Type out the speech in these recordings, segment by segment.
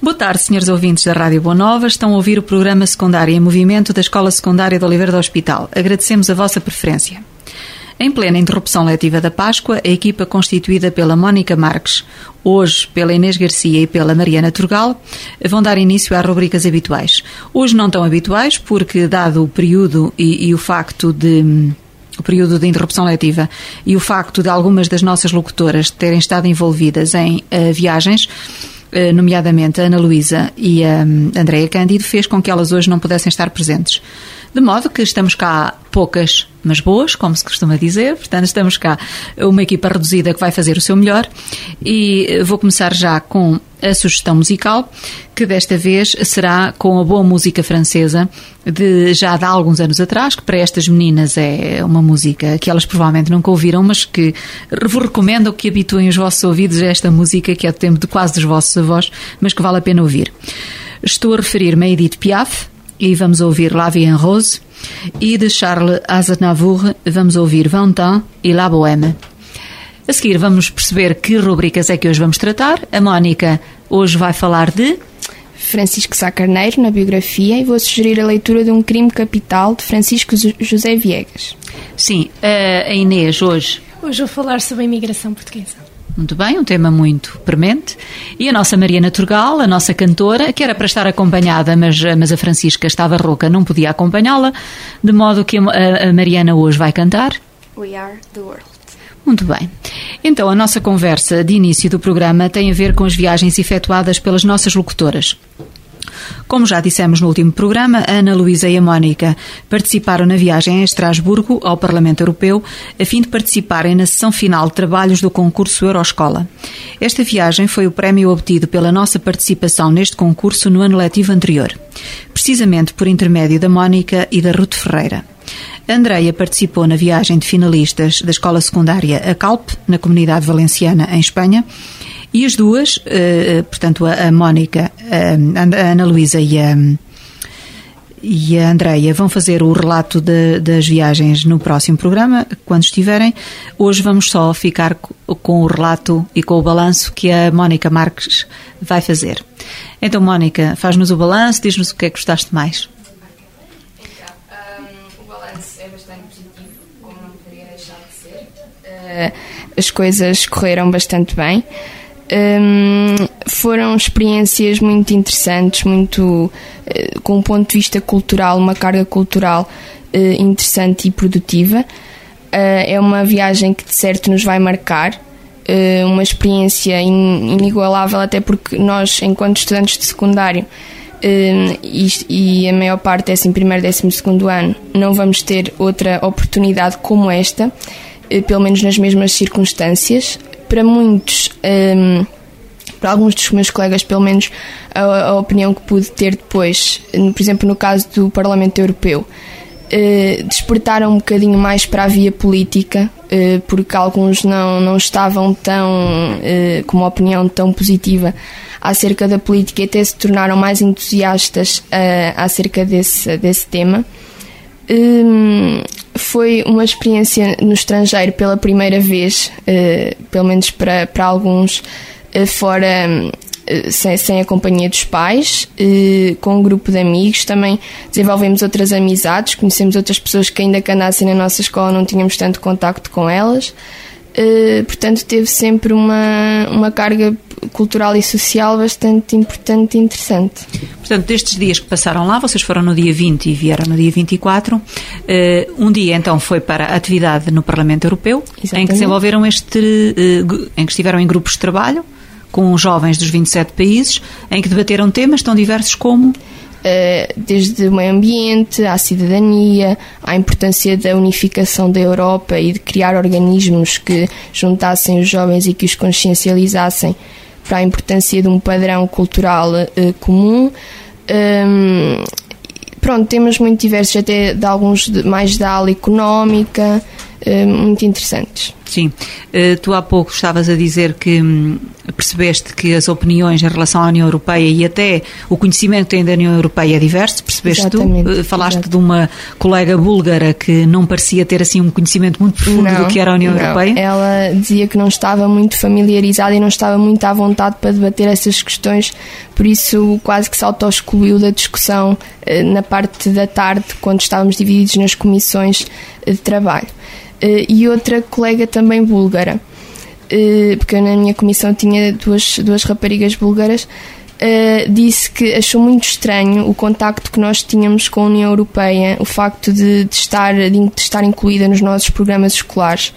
Boa tarde, senhores ouvintes da Rádio Boa Nova. Estão a ouvir o programa Secundário em Movimento da Escola Secundária de Oliveira do Hospital. Agradecemos a vossa preferência. Em plena interrupção letiva da Páscoa, a equipa constituída pela Mónica Marques, hoje pela Inês Garcia e pela Mariana Turgal, vão dar início às rubricas habituais. Hoje não tão habituais, porque dado o período e o facto de... o período de interrupção letiva e o facto de algumas das nossas locutoras terem estado envolvidas em viagens, nomeadamente a Ana Luísa e a Andréia Cândido, fez com que elas hoje não pudessem estar presentes. De modo que estamos cá poucas, mas boas, como se costuma dizer. Portanto, estamos cá uma equipa reduzida que vai fazer o seu melhor. E vou começar já com a sugestão musical, que desta vez será com a boa música francesa já de há alguns anos atrás, que para estas meninas é uma música que elas provavelmente nunca ouviram, mas que vos recomendo que habituem os vossos ouvidos a esta música, que é do tempo de quase dos vossos avós, mas que vale a pena ouvir. Estou a referir-me a Edith Piaf, e vamos ouvir La Vie en Rose, e de Charles Aznavour vamos ouvir Vingt-Ans e La Bohème. A seguir vamos perceber que rubricas é que hoje vamos tratar. A Mónica hoje vai falar de Francisco Sá Carneiro, na biografia, e vou sugerir a leitura de Um Crime Capital, de Francisco José Viegas. Sim, a Inês hoje vou falar sobre a imigração portuguesa. Muito bem, um tema muito premente. E a nossa Mariana Turgal, a nossa cantora, que era para estar acompanhada, mas a Francisca estava rouca, não podia acompanhá-la, de modo que a Mariana hoje vai cantar We Are the World. Muito bem. Então, a nossa conversa de início do programa tem a ver com as viagens efetuadas pelas nossas locutoras. Como já dissemos no último programa, a Ana Luísa e a Mónica participaram na viagem a Estrasburgo, ao Parlamento Europeu, a fim de participarem na sessão final de trabalhos do concurso Euroscola. Esta viagem foi o prémio obtido pela nossa participação neste concurso no ano letivo anterior, precisamente por intermédio da Mónica e da Ruth Ferreira. A Andréia participou na viagem de finalistas da escola secundária A Calp, na Comunidade Valenciana, em Espanha, e as duas, portanto a Mónica, a Ana Luísa e a Andréia vão fazer o relato das viagens no próximo programa, quando estiverem. Hoje vamos só ficar com o relato e com o balanço que a Mónica Marques vai fazer. Então, Mónica, faz-nos o balanço, diz-nos o que é que gostaste mais. O balanço é bastante positivo, como não poderia deixar de ser. As coisas correram bastante bem. Foram experiências muito interessantes, muito com um ponto de vista cultural, uma carga cultural interessante e produtiva. É uma viagem que de certo nos vai marcar, uma experiência inigualável, até porque nós, enquanto estudantes de secundário, e a maior parte é assim, primeiro e 12º ano, não vamos ter outra oportunidade como esta, pelo menos nas mesmas circunstâncias. Para muitos, para alguns dos meus colegas, pelo menos a opinião que pude ter depois, por exemplo no caso do Parlamento Europeu, despertaram um bocadinho mais para a via política, porque alguns não estavam tão, com uma opinião tão positiva acerca da política, e até se tornaram mais entusiastas acerca desse tema. Foi uma experiência no estrangeiro pela primeira vez, pelo menos para alguns, fora, sem a companhia dos pais, com um grupo de amigos. Também desenvolvemos outras amizades, conhecemos outras pessoas que ainda que andassem na nossa escola não tínhamos tanto contacto com elas. Portanto, teve sempre uma carga cultural e social bastante importante e interessante. Portanto, destes dias que passaram lá, vocês foram no dia 20 e vieram no dia 24. Um dia, então, foi para a atividade no Parlamento Europeu. Exatamente. Em que desenvolveram em que estiveram em grupos de trabalho com jovens dos 27 países, em que debateram temas tão diversos como... desde o meio ambiente, à cidadania, à importância da unificação da Europa e de criar organismos que juntassem os jovens e que os consciencializassem para a importância de um padrão cultural comum. Temas muito diversos, até de alguns mais da ala económica, muito interessantes. Sim. Tu há pouco estavas a dizer que percebeste que as opiniões em relação à União Europeia e até o conhecimento que tem da União Europeia é diverso, percebeste? Exatamente, tu? Falaste exato. de uma colega búlgara que não parecia ter assim um conhecimento muito profundo do que era a União Europeia. Ela dizia que não estava muito familiarizada e não estava muito à vontade para debater essas questões, por isso quase que se auto-excluiu da discussão na parte da tarde, quando estávamos divididos nas comissões de trabalho. E outra colega também búlgara, porque eu na minha comissão tinha duas raparigas búlgaras, disse que achou muito estranho o contacto que nós tínhamos com a União Europeia, o facto de estar incluída nos nossos programas escolares,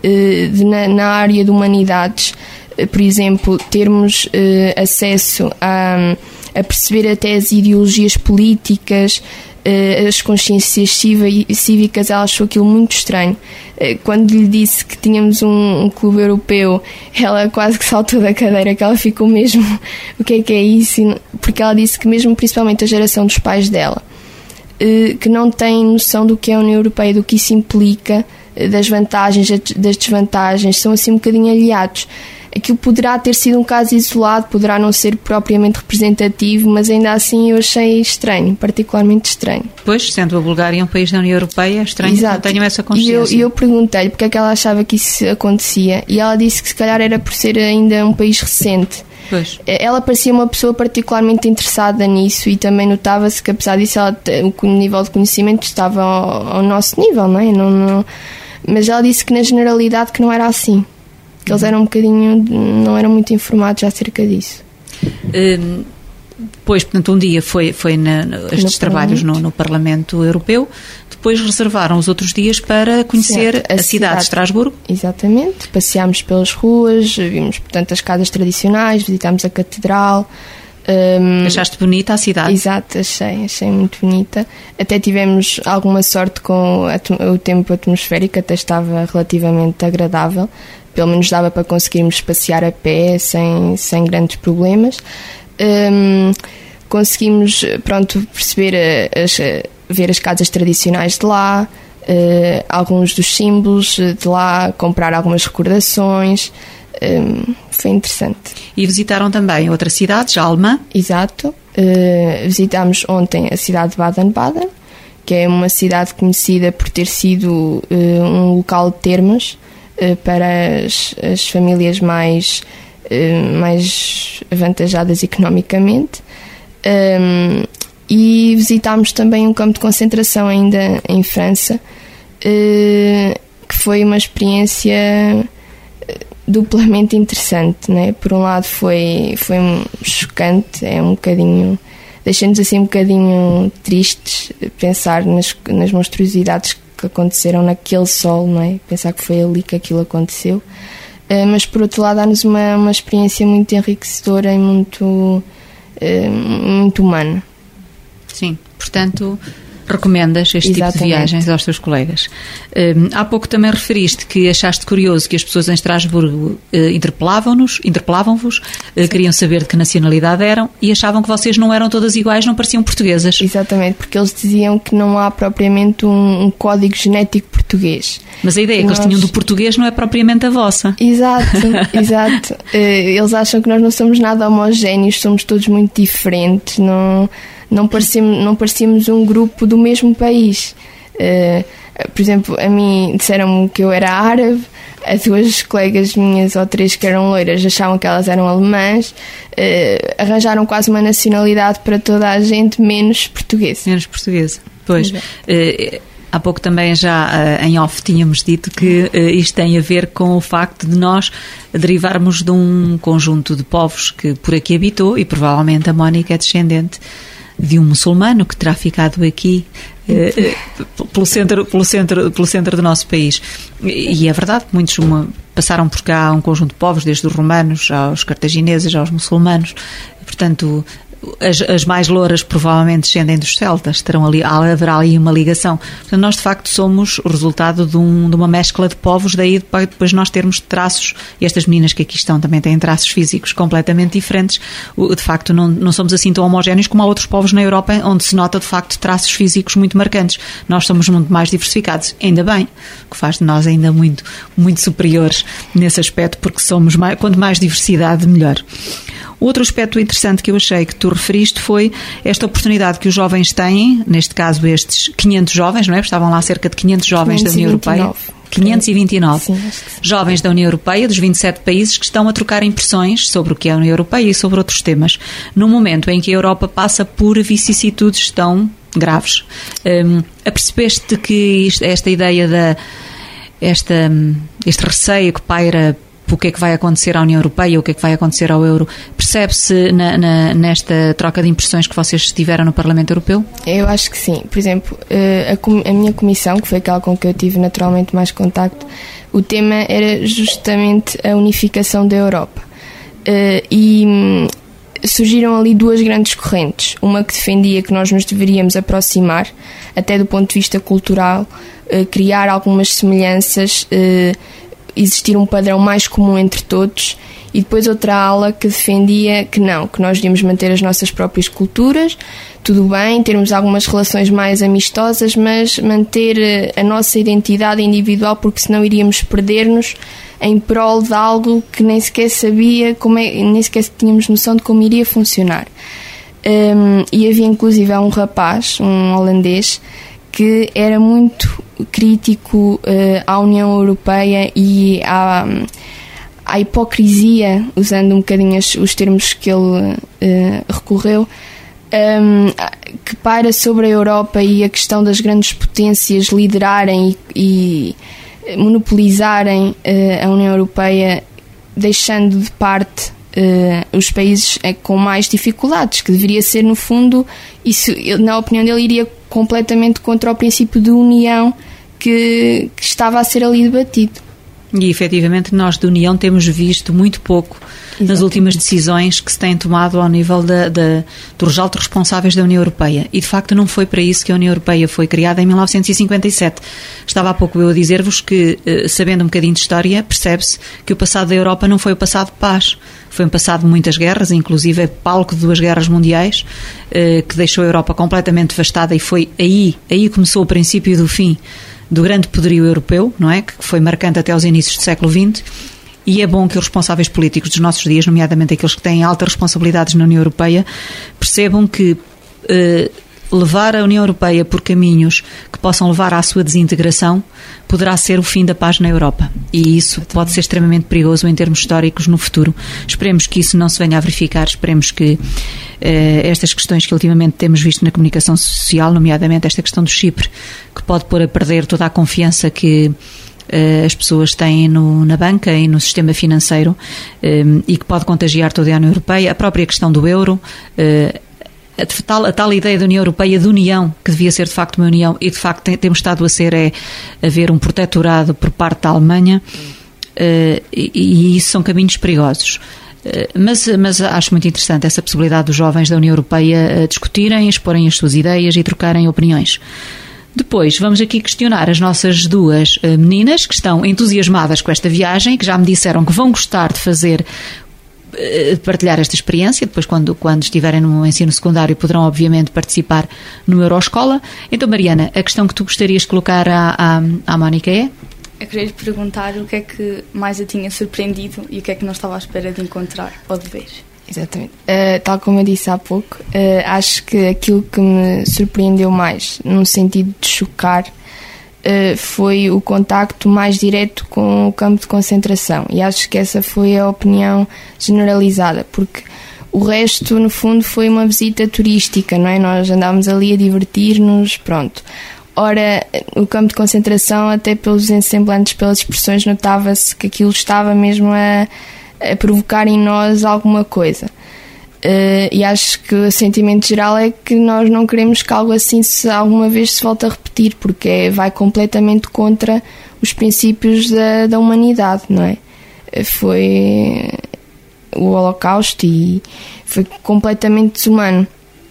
na área de humanidades, por exemplo, termos acesso a perceber até as ideologias políticas, as consciências cívicas. Ela achou aquilo muito estranho. Quando lhe disse que tínhamos um clube europeu, ela quase que saltou da cadeira, que ela ficou mesmo, o que é isso? Porque ela disse que mesmo principalmente a geração dos pais dela, que não tem noção do que é a União Europeia, do que isso implica, das vantagens, das desvantagens, são assim um bocadinho aliados. Aquilo poderá ter sido um caso isolado, poderá não ser propriamente representativo, mas ainda assim eu achei estranho, particularmente estranho. Pois, sendo a Bulgária um país da União Europeia, é estranho. Exato. Que não tenham essa consciência. E eu perguntei-lhe porque é que ela achava que isso acontecia, e ela disse que se calhar era por ser ainda um país recente. Pois. Ela parecia uma pessoa particularmente interessada nisso, e também notava-se que, apesar disso, o nível de conhecimento estava ao nosso nível, não é? Mas ela disse que na generalidade que não era assim. Que eles eram não eram muito informados acerca disso. Depois, portanto, um dia foi estes trabalhos no Parlamento Europeu, depois reservaram os outros dias para conhecer a cidade de Estrasburgo. Exatamente, passeámos pelas ruas, vimos, portanto, as casas tradicionais, visitámos a catedral. Achaste bonita a cidade? Exato, achei muito bonita. Até tivemos alguma sorte com o tempo atmosférico, até estava relativamente agradável. Pelo menos dava para conseguirmos passear a pé sem grandes problemas. Conseguimos, perceber, ver as casas tradicionais de lá, alguns dos símbolos de lá, comprar algumas recordações. Foi interessante. E visitaram também outras cidades, a alemã? Exato. Visitámos ontem a cidade de Baden-Baden, que é uma cidade conhecida por ter sido um local de termas para as famílias mais avantajadas economicamente. E visitámos também um campo de concentração ainda em França, que foi uma experiência duplamente interessante, né? Por um lado foi chocante, deixa-nos assim um bocadinho tristes pensar nas monstruosidades que aconteceram naquele sol, não é? Pensar que foi ali que aquilo aconteceu, mas por outro lado dá-nos uma experiência muito enriquecedora e muito humana. Sim, portanto recomendas este tipo de viagens aos teus colegas. Há pouco também referiste que achaste curioso que as pessoas em Estrasburgo interpelavam-vos, queriam saber de que nacionalidade eram e achavam que vocês não eram todas iguais, não pareciam portuguesas. Exatamente, porque eles diziam que não há propriamente um código genético português. Mas a ideia que eles tinham do português não é propriamente a vossa. Exato. Eles acham que nós não somos nada homogéneos, somos todos muito diferentes, não parecíamos um grupo do mesmo país. Por exemplo, a mim disseram-me que eu era árabe, a duas colegas minhas ou três que eram loiras achavam que elas eram alemãs, arranjaram quase uma nacionalidade para toda a gente, menos portuguesa. Menos portuguesa, pois. Há pouco também já em off tínhamos dito que isto tem a ver com o facto de nós derivarmos de um conjunto de povos que por aqui habitou, e provavelmente a Mónica é descendente de um muçulmano que terá ficado aqui pelo centro do nosso país. E é verdade, muitos passaram por cá um conjunto de povos, desde os romanos aos cartagineses, aos muçulmanos. Portanto, as mais louras provavelmente descendem dos celtas, haverá ali uma ligação. Portanto, nós de facto somos o resultado de uma mescla de povos, daí depois nós termos traços, e estas meninas que aqui estão também têm traços físicos completamente diferentes. De facto não somos assim tão homogéneos como há outros povos na Europa onde se nota de facto traços físicos muito marcantes. Nós somos muito mais diversificados, ainda bem, o que faz de nós ainda muito, muito superiores nesse aspecto, porque somos quanto mais diversidade, melhor. Outro aspecto interessante que eu achei que tu referiste foi esta oportunidade que os jovens têm, neste caso estes 500 jovens, não é? Estavam lá cerca de 500 jovens 529. Da União Europeia. 529 sim, jovens da União Europeia, dos 27 países, que estão a trocar impressões sobre o que é a União Europeia e sobre outros temas, num momento em que a Europa passa por vicissitudes tão graves. Apercebeste que esta ideia este receio que paira o que é que vai acontecer à União Europeia, o que é que vai acontecer ao euro, percebe-se nesta troca de impressões que vocês tiveram no Parlamento Europeu? Eu acho que sim. Por exemplo, a minha comissão, que foi aquela com que eu tive naturalmente mais contacto, o tema era justamente a unificação da Europa. E surgiram ali duas grandes correntes. Uma que defendia que nós nos deveríamos aproximar, até do ponto de vista cultural, criar algumas semelhanças, existir um padrão mais comum entre todos, e depois outra ala que defendia que não, que nós devíamos manter as nossas próprias culturas, tudo bem, termos algumas relações mais amistosas, mas manter a nossa identidade individual, porque senão iríamos perder-nos em prol de algo que nem sequer sabia nem sequer tínhamos noção de como iria funcionar. E havia inclusive um rapaz, um holandês, que era muito crítico à União Europeia e à hipocrisia, usando um bocadinho os termos que ele recorreu, que paira sobre a Europa e a questão das grandes potências liderarem e monopolizarem a União Europeia, deixando de parte os países com mais dificuldades, que deveria ser, no fundo, isso, na opinião dele, iria completamente contra o princípio de união que estava a ser ali debatido. E, efetivamente, nós de união temos visto muito pouco nas últimas decisões que se têm tomado ao nível dos altos responsáveis da União Europeia. E, de facto, não foi para isso que a União Europeia foi criada em 1957. Estava há pouco eu a dizer-vos que, sabendo um bocadinho de história, percebe-se que o passado da Europa não foi o passado de paz. Foi um passado de muitas guerras, inclusive palco de 2 guerras mundiais, que deixou a Europa completamente devastada, e foi aí começou o princípio do fim do grande poderio europeu, não é? Que foi marcante até aos inícios do século XX, e é bom que os responsáveis políticos dos nossos dias, nomeadamente aqueles que têm altas responsabilidades na União Europeia, percebam que levar a União Europeia por caminhos que possam levar à sua desintegração poderá ser o fim da paz na Europa, e isso pode ser extremamente perigoso em termos históricos no futuro. Esperemos que isso não se venha a verificar, esperemos que estas questões que ultimamente temos visto na comunicação social, nomeadamente esta questão do Chipre, que pode pôr a perder toda a confiança que as pessoas têm na banca e no sistema financeiro, e que pode contagiar toda a União Europeia, a própria questão do euro, a tal ideia da União Europeia de união, que devia ser de facto uma união, e de facto temos estado a ver um protetorado por parte da Alemanha, e isso são caminhos perigosos. Mas acho muito interessante essa possibilidade dos jovens da União Europeia discutirem, exporem as suas ideias e trocarem opiniões. Depois vamos aqui questionar as nossas duas meninas que estão entusiasmadas com esta viagem, que já me disseram que vão gostar de partilhar esta experiência. Depois, quando estiverem no ensino secundário, poderão obviamente participar no Euroscola. Então, Mariana, a questão que tu gostarias de colocar à Mónica é? Eu queria lhe perguntar o que é que mais a tinha surpreendido e o que é que não estava à espera de encontrar ou de ver. Exatamente. Tal como eu disse há pouco, acho que aquilo que me surpreendeu mais, no sentido de chocar, foi o contacto mais direto com o campo de concentração, e acho que essa foi a opinião generalizada, porque o resto, no fundo, foi uma visita turística, não é? Nós andámos ali a divertir-nos, pronto. Ora, o campo de concentração, até pelos ensemblantes, pelas expressões, notava-se que aquilo estava mesmo a provocar em nós alguma coisa. E acho que o sentimento geral é que nós não queremos que algo assim alguma vez se volte a repetir, porque vai completamente contra os princípios da humanidade, não é? Foi o Holocausto e foi completamente desumano.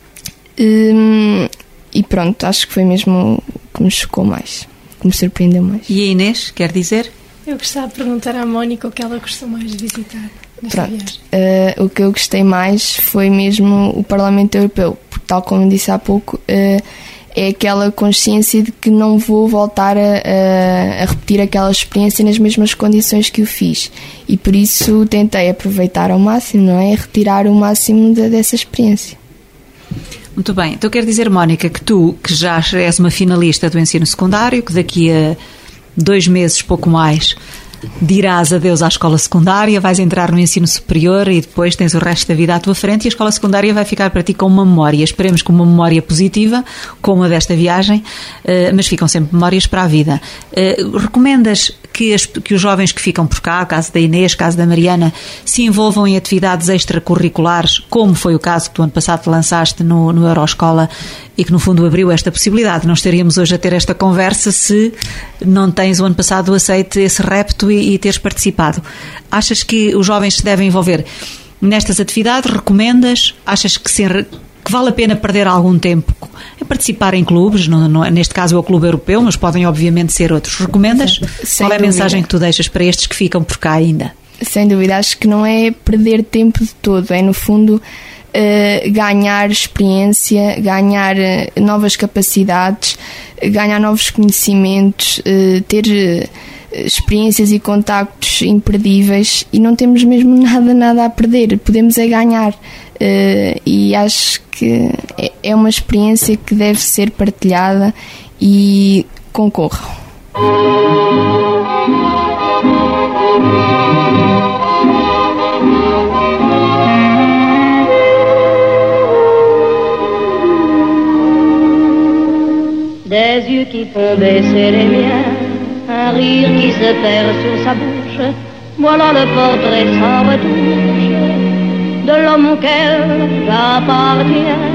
E pronto, acho que foi mesmo o que me chocou mais, que me surpreendeu mais. E a Inês, quer dizer? Eu gostava de perguntar à Mónica o que ela gostou mais de visitar nesta viagem. O que eu gostei mais foi mesmo o Parlamento Europeu, porque tal como disse há pouco, é aquela consciência de que não vou voltar a repetir aquela experiência nas mesmas condições que o fiz. E por isso tentei aproveitar ao máximo, não é? Retirar o máximo dessa experiência. Muito bem. Então quer dizer, Mónica, que tu, que já és uma finalista do ensino secundário, que daqui a 2 meses, pouco mais, dirás adeus à escola secundária, vais entrar no ensino superior e depois tens o resto da vida à tua frente e a escola secundária vai ficar para ti com uma memória. Esperemos que uma memória positiva, como a desta viagem, mas ficam sempre memórias para a vida. Recomendas que os jovens que ficam por cá, caso da Inês, caso da Mariana, se envolvam em atividades extracurriculares, como foi o caso que tu ano passado lançaste no Euroscola e que no fundo abriu esta possibilidade? Não estaríamos hoje a ter esta conversa se não tens o ano passado aceite esse repto e teres participado. Achas que os jovens se devem envolver nestas atividades? Recomendas? Achas que vale a pena perder algum tempo a participar em clubes? Neste caso é o Clube Europeu, mas podem obviamente ser outros. Recomendas? Sem Qual é a dúvida. Mensagem que tu deixas para estes que ficam por cá ainda? Sem dúvida, acho que não é perder tempo de todo, é no fundo ganhar experiência, ganhar novas capacidades, ganhar novos conhecimentos, ter experiências e contactos imperdíveis e não temos mesmo nada a perder, podemos é ganhar. E acho que é uma experiência que deve ser partilhada e concorram. Des yeux qui font baisser les miens, un rire qui se perd sur sa bouche, voilà le portrait sans retouche de l'homme auquel j'appartiens.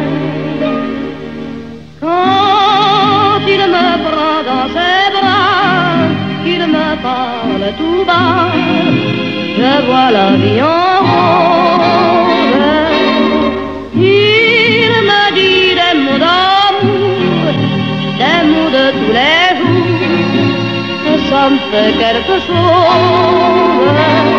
Quand il me prend dans ses bras, qu'il me parle tout bas, je vois la vie en rose. Il me dit des mots d'amour, des mots de tous les jours, ça me fait quelque chose.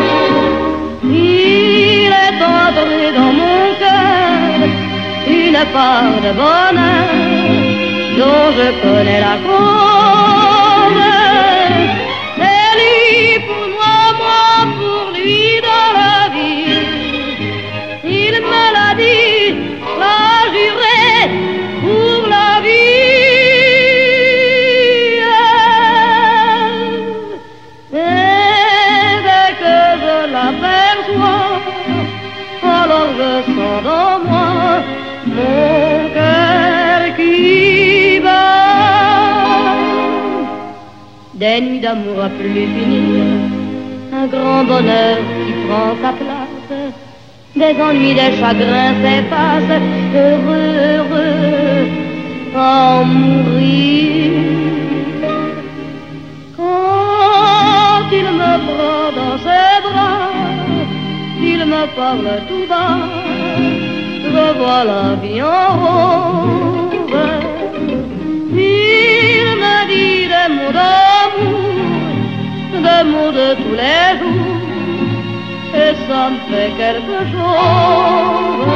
Il est entré dans mon cœur une part de bonheur dont je connais la cause. C'est lui pour moi, moi pour lui dans la vie. Il me l'a dit, l'a juré pour la vie. Et dès que je l'aperçois, alors je sens dans moi mon cœur qui bat. Des nuits d'amour à plus finir, un grand bonheur qui prend sa place, des ennuis, des chagrins s'effacent, heureux à en mourir. Quand il me prend dans ses bras, il me parle tout bas, je vois la vie en rose. Il me dit des mots d'amour, des mots de tous les jours, et ça me fait quelque chose.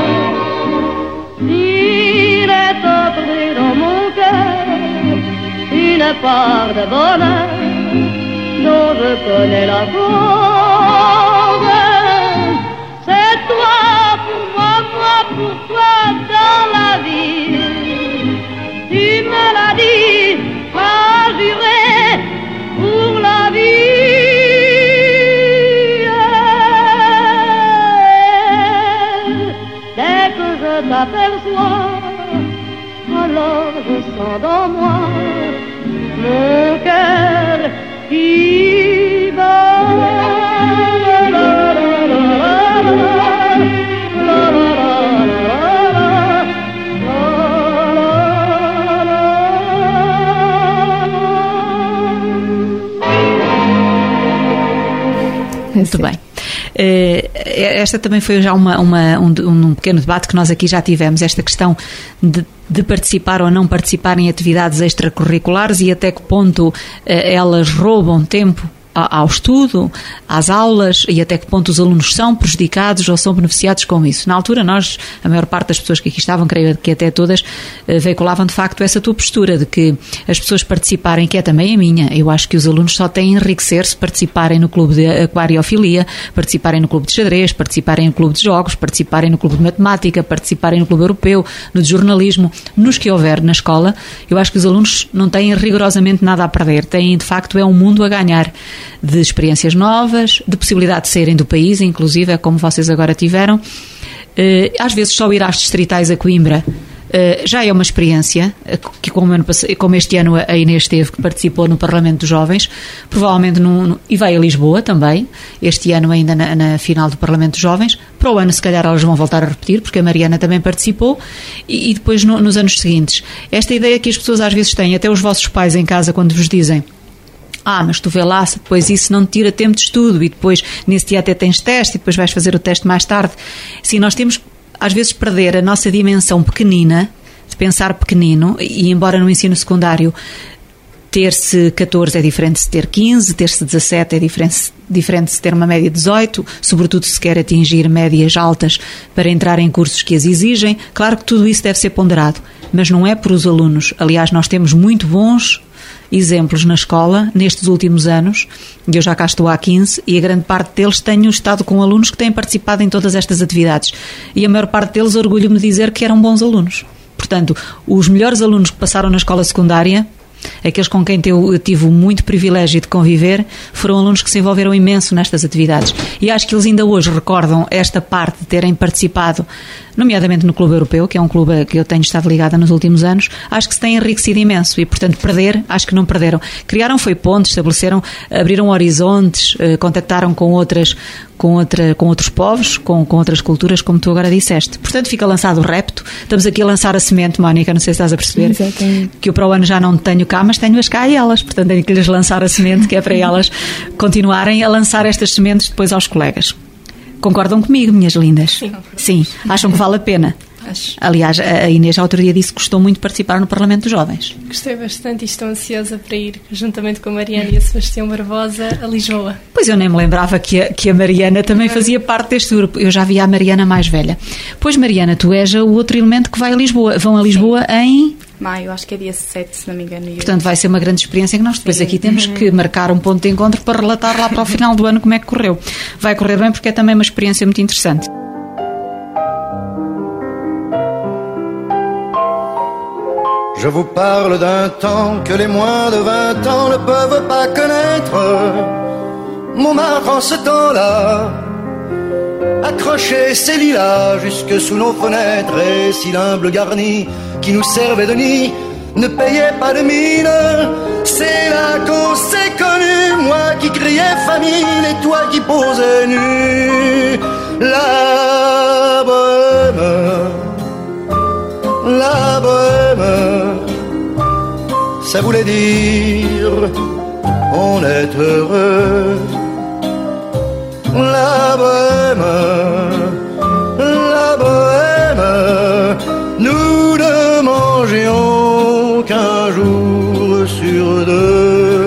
Il est entré dans mon cœur une part de bonheur dont je connais la cause. C'est toi pour moi, moi pour toi dans la vie. Tu me l'as dit, m'as juré pour la vie. Dès que je t'aperçois, alors je sens dans moi mon cœur qui bat. Muito bem. Esta também foi já um pequeno debate que nós aqui já tivemos, esta questão de participar ou não participar em atividades extracurriculares e até que ponto elas roubam tempo ao estudo, às aulas, e até que ponto os alunos são prejudicados ou são beneficiados com isso. Na altura, a maior parte das pessoas que aqui estavam, creio que até todas, veiculavam de facto essa tua postura de que as pessoas participarem, que é também a minha. Eu acho que os alunos só têm a enriquecer se participarem no clube de aquariofilia, participarem no clube de xadrez, participarem no clube de jogos, participarem no clube de matemática, participarem no clube europeu, no de jornalismo, nos que houver na escola. Eu acho que os alunos não têm rigorosamente nada a perder, têm de facto um mundo a ganhar, de experiências novas, de possibilidade de saírem do país, inclusive, é como vocês agora tiveram. Às vezes só ir às distritais a Coimbra já é uma experiência, que como este ano a Inês teve, que participou no Parlamento dos Jovens, provavelmente e vai a Lisboa também, este ano ainda na final do Parlamento dos Jovens. Para o ano se calhar elas vão voltar a repetir, porque a Mariana também participou, e depois nos anos seguintes. Esta ideia que as pessoas às vezes têm, até os vossos pais em casa, quando vos dizem: mas tu vê lá, depois isso não te tira tempo de estudo, e depois nesse dia até tens teste, e depois vais fazer o teste mais tarde. Sim, nós temos às vezes perder a nossa dimensão pequenina, de pensar pequenino, e embora no ensino secundário ter-se 14 é diferente de se ter 15, ter-se 17 é diferente de se ter uma média de 18, sobretudo se quer atingir médias altas para entrar em cursos que as exigem. Claro que tudo isso deve ser ponderado, mas não é por os alunos. Aliás, nós temos muito bons exemplos na escola nestes últimos anos, eu já cá estou há 15, e a grande parte deles tenho estado com alunos que têm participado em todas estas atividades, e a maior parte deles orgulho-me de dizer que eram bons alunos. Portanto, os melhores alunos que passaram na escola secundária, aqueles com quem eu tive muito privilégio de conviver, foram alunos que se envolveram imenso nestas atividades, e acho que eles ainda hoje recordam esta parte de terem participado, nomeadamente no Clube Europeu, que é um clube que eu tenho estado ligada nos últimos anos. Acho que se tem enriquecido imenso e, portanto, acho que não perderam. Criaram pontes, estabeleceram, abriram horizontes, contactaram com outros povos, com outras culturas, como tu agora disseste. Portanto, fica lançado o repto. Estamos aqui a lançar a semente, Mónica, não sei se estás a perceber. Exatamente. Que eu para o ano já não tenho cá, mas tenho-as cá e elas. Portanto, tenho que lhes lançar a semente, que é para elas continuarem a lançar estas sementes depois aos colegas. Concordam comigo, minhas lindas? Sim. Acham que vale a pena? Acho. Aliás, a Inês, outro dia, disse que gostou muito de participar no Parlamento dos Jovens. Gostei bastante e estou ansiosa para ir, juntamente com a Mariana e a Sebastião Barbosa, a Lisboa. Pois eu nem me lembrava que a Mariana também fazia parte deste grupo. Eu já via a Mariana mais velha. Pois, Mariana, tu és o outro elemento que vai a Lisboa. Vão a Lisboa em maio, acho que é dia 7, se não me engano. Portanto, vai ser uma grande experiência que nós depois aqui temos que marcar um ponto de encontro para relatar lá para o final do ano como é que correu. Vai correr bem porque é também uma experiência muito interessante. Je vous parle d'un temps que les moins de 20 ans ne peuvent pas connaître. Montmartre en ce temps-là accrochait ses lilas jusque sous nos fenêtres, et si l'humble garni qui nous servait de nid ne payait pas de mine, c'est là qu'on s'est connus, moi qui criais famine et toi qui posais nu. La bohème, ça voulait dire on est heureux. La bohème, nous ne mangions qu'un jour sur deux.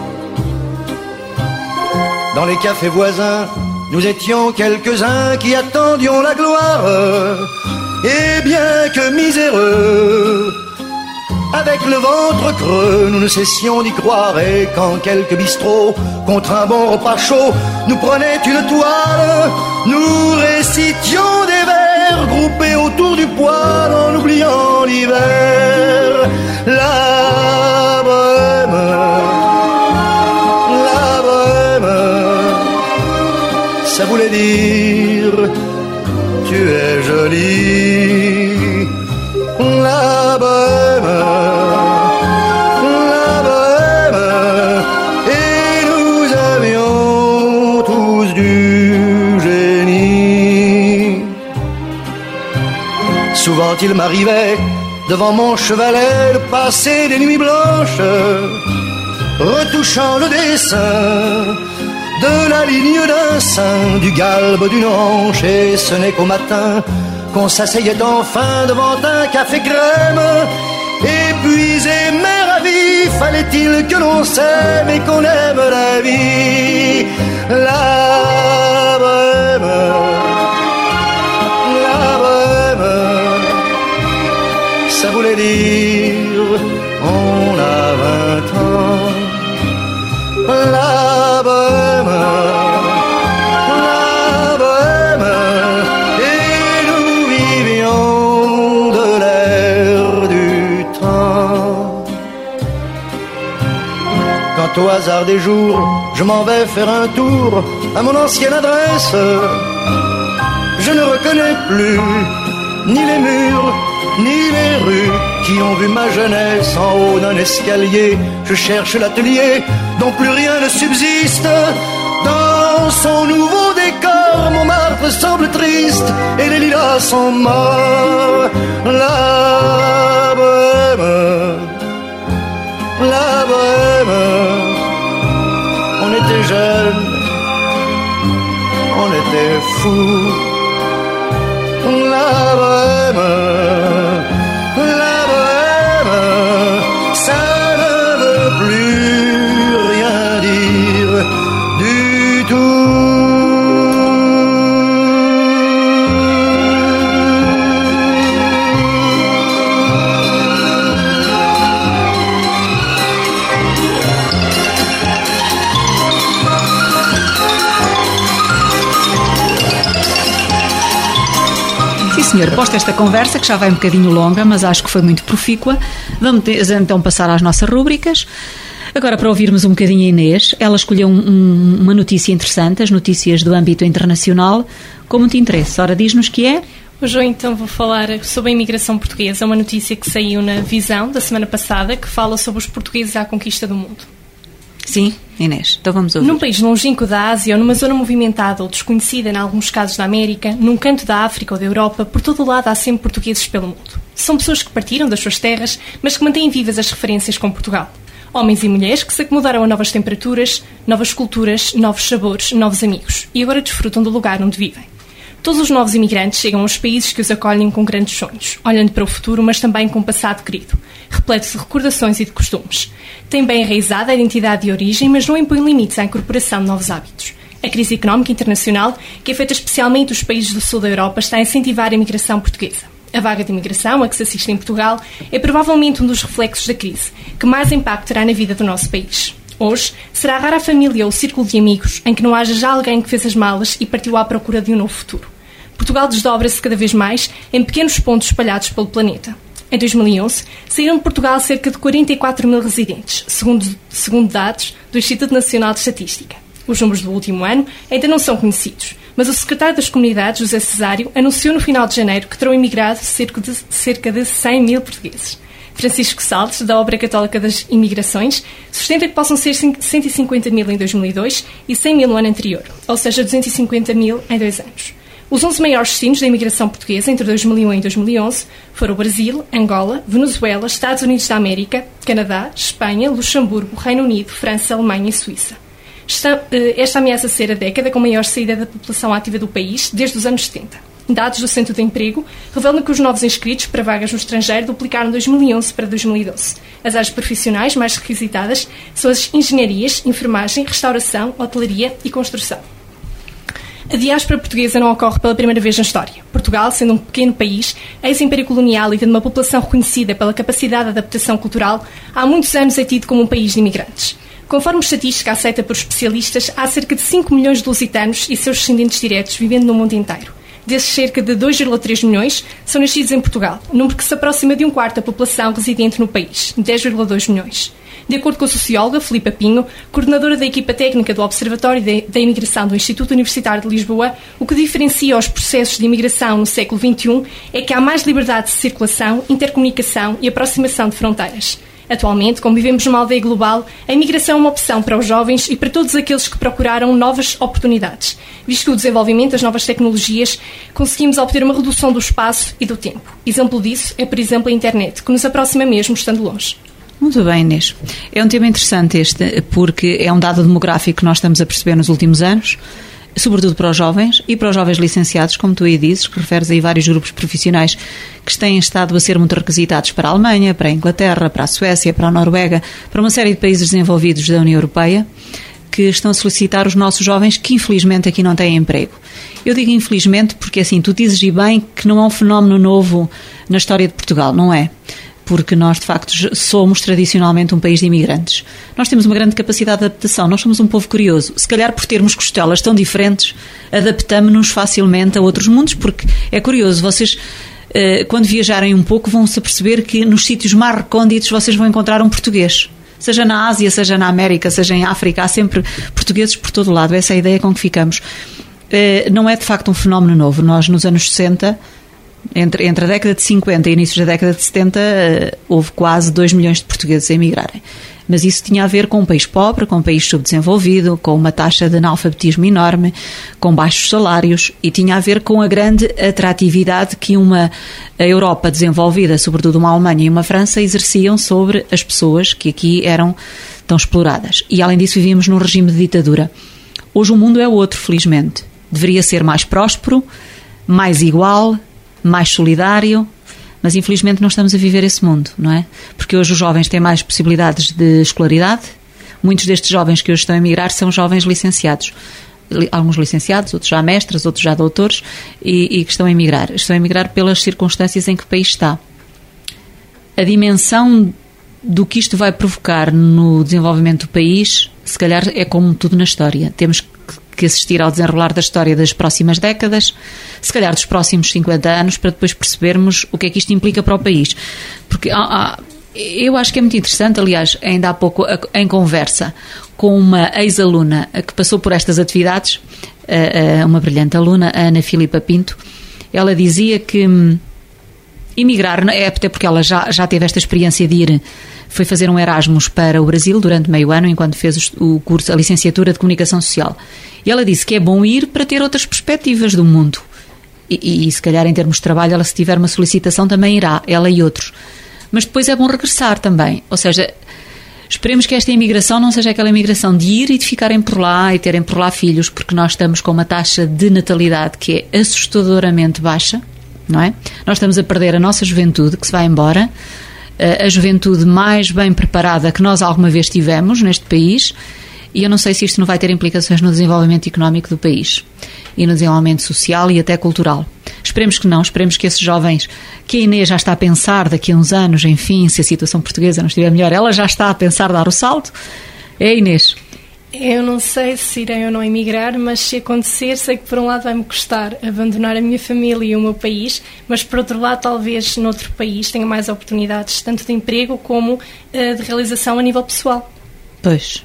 Dans les cafés voisins, nous étions quelques-uns qui attendions la gloire. Et bien que miséreux, avec le ventre creux, nous ne cessions d'y croire. Et quand quelques bistrots, contre un bon repas chaud, nous prenaient une toile, nous récitions des vers groupés autour du poêle en oubliant l'hiver. La bohème, ça voulait dire tu es jolie. La bohème, et nous avions tous du génie. Souvent il m'arrivait devant mon chevalet de passer des nuits blanches retouchant le dessin de la ligne d'un sein, du galbe d'une hanche, et ce n'est qu'au matin qu'on s'asseyait enfin devant un café crème. Épuisé mais ravi, fallait-il que l'on s'aime et qu'on aime la vie. La bohème, ça voulait dire on a 20 ans. La bohème, et nous vivions de l'air du temps. Quand au hasard des jours, je m'en vais faire un tour à mon ancienne adresse, je ne reconnais plus ni les murs, ni les rues qui ont vu ma jeunesse en haut d'un escalier. Je cherche l'atelier dont plus rien ne subsiste. Dans son nouveau décor, Montmartre semble triste et les lilas sont morts. La bohème, la bohème, on était jeunes, on était fous. La bohème, ça ne veut plus rien dire du tout. Senhor, posto esta conversa, que já vai um bocadinho longa, mas acho que foi muito profícua, vamos então passar às nossas rúbricas. Agora, para ouvirmos um bocadinho a Inês, ela escolheu uma notícia interessante, as notícias do âmbito internacional, com muito interesse. Ora, diz-nos que é... Hoje eu então vou falar sobre a imigração portuguesa, uma notícia que saiu na Visão da semana passada, que fala sobre os portugueses à conquista do mundo. Sim, Inês, então vamos ouvir. Num país longínquo da Ásia ou numa zona movimentada ou desconhecida em alguns casos da América, num canto da África ou da Europa, por todo o lado há sempre portugueses pelo mundo. São pessoas que partiram das suas terras, mas que mantêm vivas as referências com Portugal. Homens e mulheres que se acomodaram a novas temperaturas, novas culturas, novos sabores, novos amigos e agora desfrutam do lugar onde vivem. Todos os novos imigrantes chegam aos países que os acolhem com grandes sonhos, olhando para o futuro, mas também com um passado querido, repleto de recordações e de costumes. Tem bem enraizada a identidade de origem, mas não impõe limites à incorporação de novos hábitos. A crise económica internacional, que afeta especialmente os países do sul da Europa, está a incentivar a imigração portuguesa. A vaga de imigração a que se assiste em Portugal é provavelmente um dos reflexos da crise, que mais impacto terá na vida do nosso país. Hoje, será rara a família ou o círculo de amigos em que não haja já alguém que fez as malas e partiu à procura de um novo futuro. Portugal desdobra-se cada vez mais em pequenos pontos espalhados pelo planeta. Em 2011, saíram de Portugal cerca de 44 mil residentes, segundo dados do Instituto Nacional de Estatística. Os números do último ano ainda não são conhecidos, mas o secretário das Comunidades, José Cesário, anunciou no final de janeiro que terão imigrado cerca de 100 mil portugueses. Francisco Salles, da Obra Católica das Imigrações, sustenta que possam ser 150 mil em 2002 e 100 mil no ano anterior, ou seja, 250 mil em 2 anos. Os 11 maiores destinos da imigração portuguesa entre 2001 e 2011 foram o Brasil, Angola, Venezuela, Estados Unidos da América, Canadá, Espanha, Luxemburgo, Reino Unido, França, Alemanha e Suíça. Esta ameaça ser a década com maior saída da população ativa do país desde os anos 70. Dados do Centro de Emprego revelam que os novos inscritos para vagas no estrangeiro duplicaram de 2011 para 2012. As áreas profissionais mais requisitadas são as engenharias, enfermagem, restauração, hotelaria e construção. A diáspora portuguesa não ocorre pela primeira vez na história. Portugal, sendo um pequeno país, ex-império colonial e tendo uma população reconhecida pela capacidade de adaptação cultural, há muitos anos é tido como um país de imigrantes. Conforme estatística aceita por especialistas, há cerca de 5 milhões de lusitanos e seus descendentes diretos vivendo no mundo inteiro. Desses, cerca de 2,3 milhões são nascidos em Portugal, número que se aproxima de um quarto da população residente no país, 10,2 milhões. De acordo com a socióloga Filipa Pinho, coordenadora da equipa técnica do Observatório da Imigração do Instituto Universitário de Lisboa, o que diferencia os processos de imigração no século XXI é que há mais liberdade de circulação, intercomunicação e aproximação de fronteiras. Atualmente, como vivemos numa aldeia global, a imigração é uma opção para os jovens e para todos aqueles que procuraram novas oportunidades. Visto que o desenvolvimento das novas tecnologias, conseguimos obter uma redução do espaço e do tempo. Exemplo disso é, por exemplo, a internet, que nos aproxima mesmo estando longe. Muito bem, Inês. É um tema interessante este, porque é um dado demográfico que nós estamos a perceber nos últimos anos, sobretudo para os jovens e para os jovens licenciados, como tu aí dizes, que referes aí vários grupos profissionais que têm estado a ser muito requisitados para a Alemanha, para a Inglaterra, para a Suécia, para a Noruega, para uma série de países desenvolvidos da União Europeia, que estão a solicitar os nossos jovens que infelizmente aqui não têm emprego. Eu digo infelizmente porque assim, tu dizes e bem que não é um fenómeno novo na história de Portugal, não é? Porque nós, de facto, somos tradicionalmente um país de imigrantes. Nós temos uma grande capacidade de adaptação, nós somos um povo curioso. Se calhar por termos costelas tão diferentes, adaptamos-nos facilmente a outros mundos, porque é curioso, vocês, quando viajarem um pouco, vão-se perceber que nos sítios mais recônditos vocês vão encontrar um português. Seja na Ásia, seja na América, seja em África, há sempre portugueses por todo lado. Essa é a ideia com que ficamos. Não é, de facto, um fenómeno novo. Nós, nos anos 60... Entre a década de 50 e início da década de 70 houve quase 2 milhões de portugueses a emigrarem. Mas isso tinha a ver com um país pobre, com um país subdesenvolvido, com uma taxa de analfabetismo enorme, com baixos salários e tinha a ver com a grande atratividade que a Europa desenvolvida, sobretudo uma Alemanha e uma França, exerciam sobre as pessoas que aqui eram tão exploradas. E além disso vivíamos num regime de ditadura. Hoje o mundo é outro, felizmente. Deveria ser mais próspero, mais igual, mais solidário, mas infelizmente não estamos a viver esse mundo, não é? Porque hoje os jovens têm mais possibilidades de escolaridade. Muitos destes jovens que hoje estão a emigrar são jovens licenciados. Alguns licenciados, outros já mestres, outros já doutores e que estão a emigrar. Estão a emigrar pelas circunstâncias em que o país está. A dimensão do que isto vai provocar no desenvolvimento do país, se calhar é como tudo na história. Temos que assistir ao desenrolar da história das próximas décadas, se calhar dos próximos 50 anos, para depois percebermos o que é que isto implica para o país. Porque eu acho que é muito interessante, aliás, ainda há pouco, em conversa com uma ex-aluna que passou por estas atividades, uma brilhante aluna, a Ana Filipa Pinto, ela dizia que emigrar, até porque ela já teve esta experiência de ir, foi fazer um Erasmus para o Brasil durante meio ano, enquanto fez o curso, a licenciatura de Comunicação Social. E ela disse que é bom ir para ter outras perspectivas do mundo. E se calhar em termos de trabalho, ela se tiver uma solicitação também irá, ela e outros. Mas depois é bom regressar também. Ou seja, esperemos que esta imigração não seja aquela imigração de ir e de ficarem por lá e terem por lá filhos, porque nós estamos com uma taxa de natalidade que é assustadoramente baixa, não é? Nós estamos a perder a nossa juventude, que se vai embora, a juventude mais bem preparada que nós alguma vez tivemos neste país, e eu não sei se isto não vai ter implicações no desenvolvimento económico do país e no desenvolvimento social e até cultural. Esperemos que não, esperemos que esses jovens, que a Inês já está a pensar daqui a uns anos, enfim, se a situação portuguesa não estiver melhor, ela já está a pensar dar o salto. É, Inês? Eu não sei se irei ou não emigrar, mas se acontecer, sei que por um lado vai-me custar abandonar a minha família e o meu país, mas por outro lado talvez noutro país tenha mais oportunidades, tanto de emprego como de realização a nível pessoal. Pois,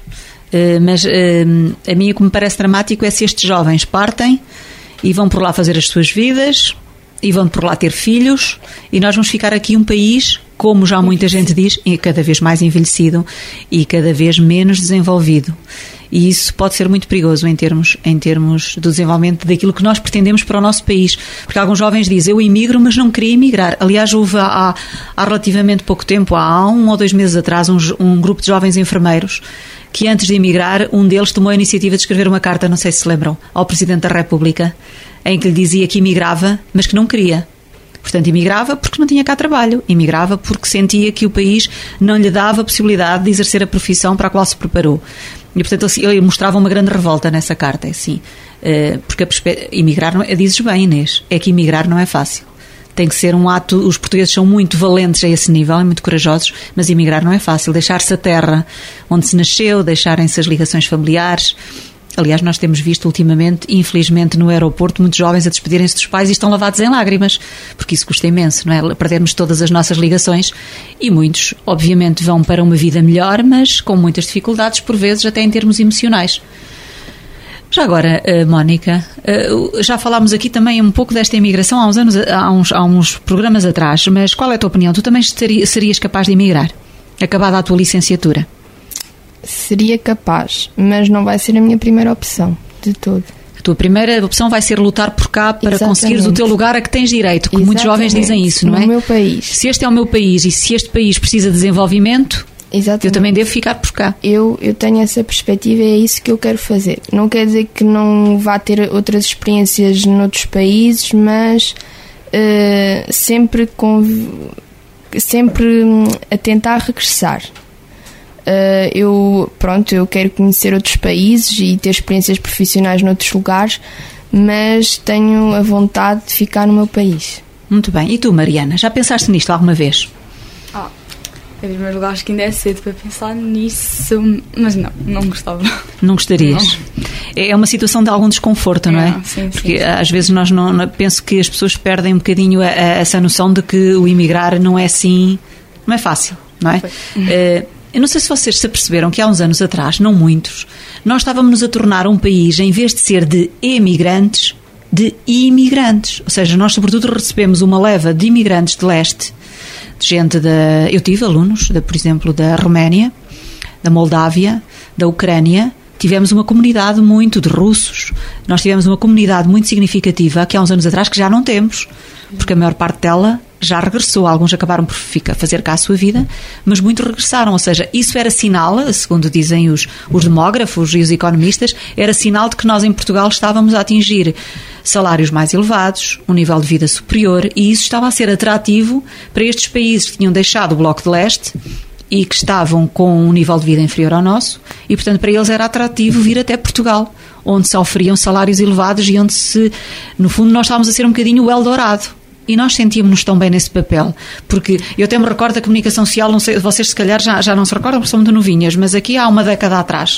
mas a mim o que me parece dramático é se estes jovens partem e vão por lá fazer as suas vidas e vão por lá ter filhos e nós vamos ficar aqui um país, como já muita gente diz, cada vez mais envelhecido e cada vez menos desenvolvido. E isso pode ser muito perigoso em termos do desenvolvimento daquilo que nós pretendemos para o nosso país. Porque alguns jovens dizem, eu emigro, mas não queria emigrar. Aliás, houve há relativamente pouco tempo, há 1 ou 2 meses atrás, um grupo de jovens enfermeiros que antes de emigrar, um deles tomou a iniciativa de escrever uma carta, não sei se lembram, ao Presidente da República, em que lhe dizia que emigrava, mas que não queria. Portanto, emigrava porque não tinha cá trabalho, emigrava porque sentia que o país não lhe dava a possibilidade de exercer a profissão para a qual se preparou. E, portanto, ele mostrava uma grande revolta nessa carta, assim, porque emigrar, dizes bem, Inês, é que emigrar não é fácil. Tem que ser um ato, os portugueses são muito valentes a esse nível, e muito corajosos, mas emigrar não é fácil. Deixar-se a terra onde se nasceu, deixarem-se as ligações familiares. Aliás, nós temos visto ultimamente, infelizmente, no aeroporto, muitos jovens a despedirem-se dos pais e estão lavados em lágrimas, porque isso custa imenso, não é? Perdermos todas as nossas ligações e muitos, obviamente, vão para uma vida melhor, mas com muitas dificuldades, por vezes, até em termos emocionais. Já agora, Mónica, já falámos aqui também um pouco desta imigração há uns programas atrás, mas qual é a tua opinião? Tu também serias capaz de emigrar, acabada a tua licenciatura? Seria capaz, mas não vai ser a minha primeira opção, de todo. A tua primeira opção vai ser lutar por cá para conseguires o teu lugar a que tens direito, que muitos jovens dizem isso, não é? No meu país. Se este é o meu país e se este país precisa de desenvolvimento, Exatamente. Eu também devo ficar por cá. Eu tenho essa perspectiva e é isso que eu quero fazer. Não quer dizer que não vá ter outras experiências noutros países, mas sempre a tentar regressar. Eu quero conhecer outros países e ter experiências profissionais noutros lugares, mas tenho a vontade de ficar no meu país. Muito bem. E tu, Mariana, já pensaste nisto alguma vez? Em primeiro lugar, acho que ainda é cedo para pensar nisso, mas não gostava. Não gostarias? Não. É uma situação de algum desconforto, não é? Sim, porque sim. Às vezes nós não penso que as pessoas perdem um bocadinho essa noção de que o emigrar não é assim, não é fácil, não é? Eu não sei se vocês se aperceberam que há uns anos atrás, não muitos, nós estávamos a tornar um país, em vez de ser de emigrantes, de imigrantes. Ou seja, nós sobretudo recebemos uma leva de imigrantes de leste, de gente eu tive alunos, por exemplo, da Roménia, da Moldávia, da Ucrânia. Tivemos uma comunidade muito de russos. Nós tivemos uma comunidade muito significativa que há uns anos atrás que já não temos, porque a maior parte dela já regressou. Alguns acabaram por fazer cá a sua vida, mas muitos regressaram. Ou seja, isso era sinal, segundo dizem os demógrafos e os economistas, era sinal de que nós em Portugal estávamos a atingir salários mais elevados, um nível de vida superior, e isso estava a ser atrativo para estes países que tinham deixado o Bloco de Leste e que estavam com um nível de vida inferior ao nosso, e portanto para eles era atrativo vir até Portugal, onde se oferiam salários elevados e onde no fundo nós estávamos a ser um bocadinho o Eldorado. E nós sentíamos-nos tão bem nesse papel, porque eu até me recordo da comunicação social, não sei, vocês se calhar já não se recordam porque são muito novinhas, mas aqui há uma década atrás,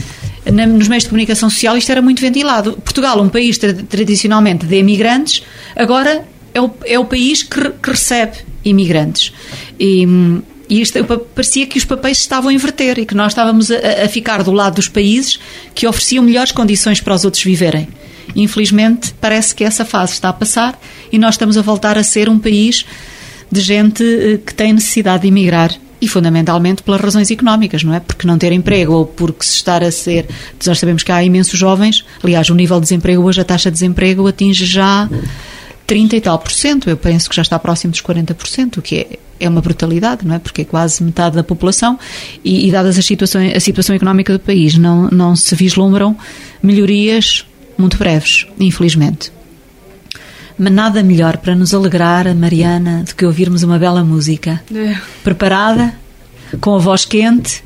nos meios de comunicação social isto era muito ventilado. Portugal, um país tradicionalmente de imigrantes, agora é o país que recebe imigrantes. E isto, parecia que os papéis se estavam a inverter e que nós estávamos a ficar do lado dos países que ofereciam melhores condições para os outros viverem. Infelizmente, parece que essa fase está a passar e nós estamos a voltar a ser um país de gente que tem necessidade de emigrar. E fundamentalmente pelas razões económicas, não é? Porque não ter emprego ou porque se estar a ser... Nós sabemos que há imensos jovens, aliás, o nível de desemprego hoje, a taxa de desemprego atinge já 30 e tal %. Eu penso que já está próximo dos 40%, o que é uma brutalidade, não é? Porque é quase metade da população e dadas a situação económica do país, não se vislumbram melhorias muito breves, infelizmente. Mas nada melhor para nos alegrar, Mariana, do que ouvirmos uma bela música. Preparada? Com a voz quente?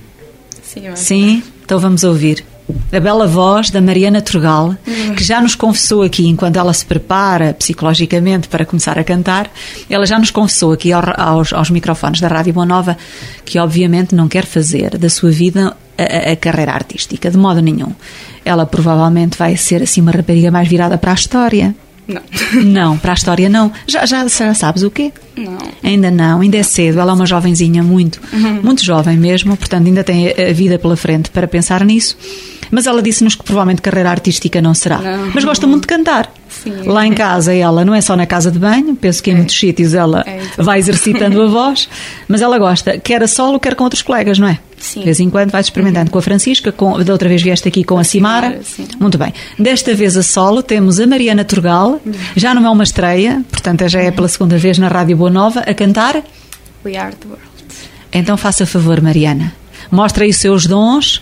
Sim, então vamos ouvir. A bela voz da Mariana Trugal, que já nos confessou aqui, enquanto ela se prepara psicologicamente para começar a cantar, ela já nos confessou aqui aos microfones da Rádio Boa Nova que obviamente não quer fazer da sua vida a carreira artística, de modo nenhum. Ela provavelmente vai ser assim uma rapariga mais virada para a história. Não, para a história não. Já sabes o quê? Não. Ainda não, ainda é cedo. Ela é uma jovenzinha muito jovem mesmo, portanto ainda tem a vida pela frente para pensar nisso. Mas ela disse-nos que provavelmente carreira artística não será. Não. Mas gosta muito de cantar. Sim. Lá em casa ela, não é só na casa de banho, penso que em muitos sítios ela vai exercitando a voz, mas ela gosta, quer a solo, quer com outros colegas, não é? Sim. De vez em quando vai experimentando com a Francisca, da outra vez vieste aqui com a Simara. Sim. Muito bem. Desta vez a solo temos a Mariana Trugal, já não é uma estreia, portanto já é pela segunda vez na Rádio Boa Nova, a cantar. We Are the World. Então faça favor, Mariana. Mostra aí os seus dons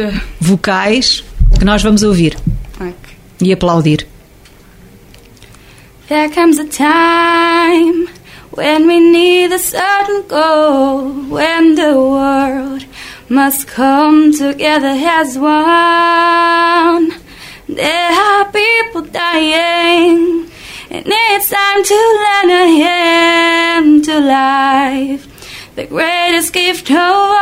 vocais que nós vamos ouvir e aplaudir. There comes a time when we need a certain goal, when the world must come together as one. There are people dying, and it's time to lend a hand to life, the greatest gift of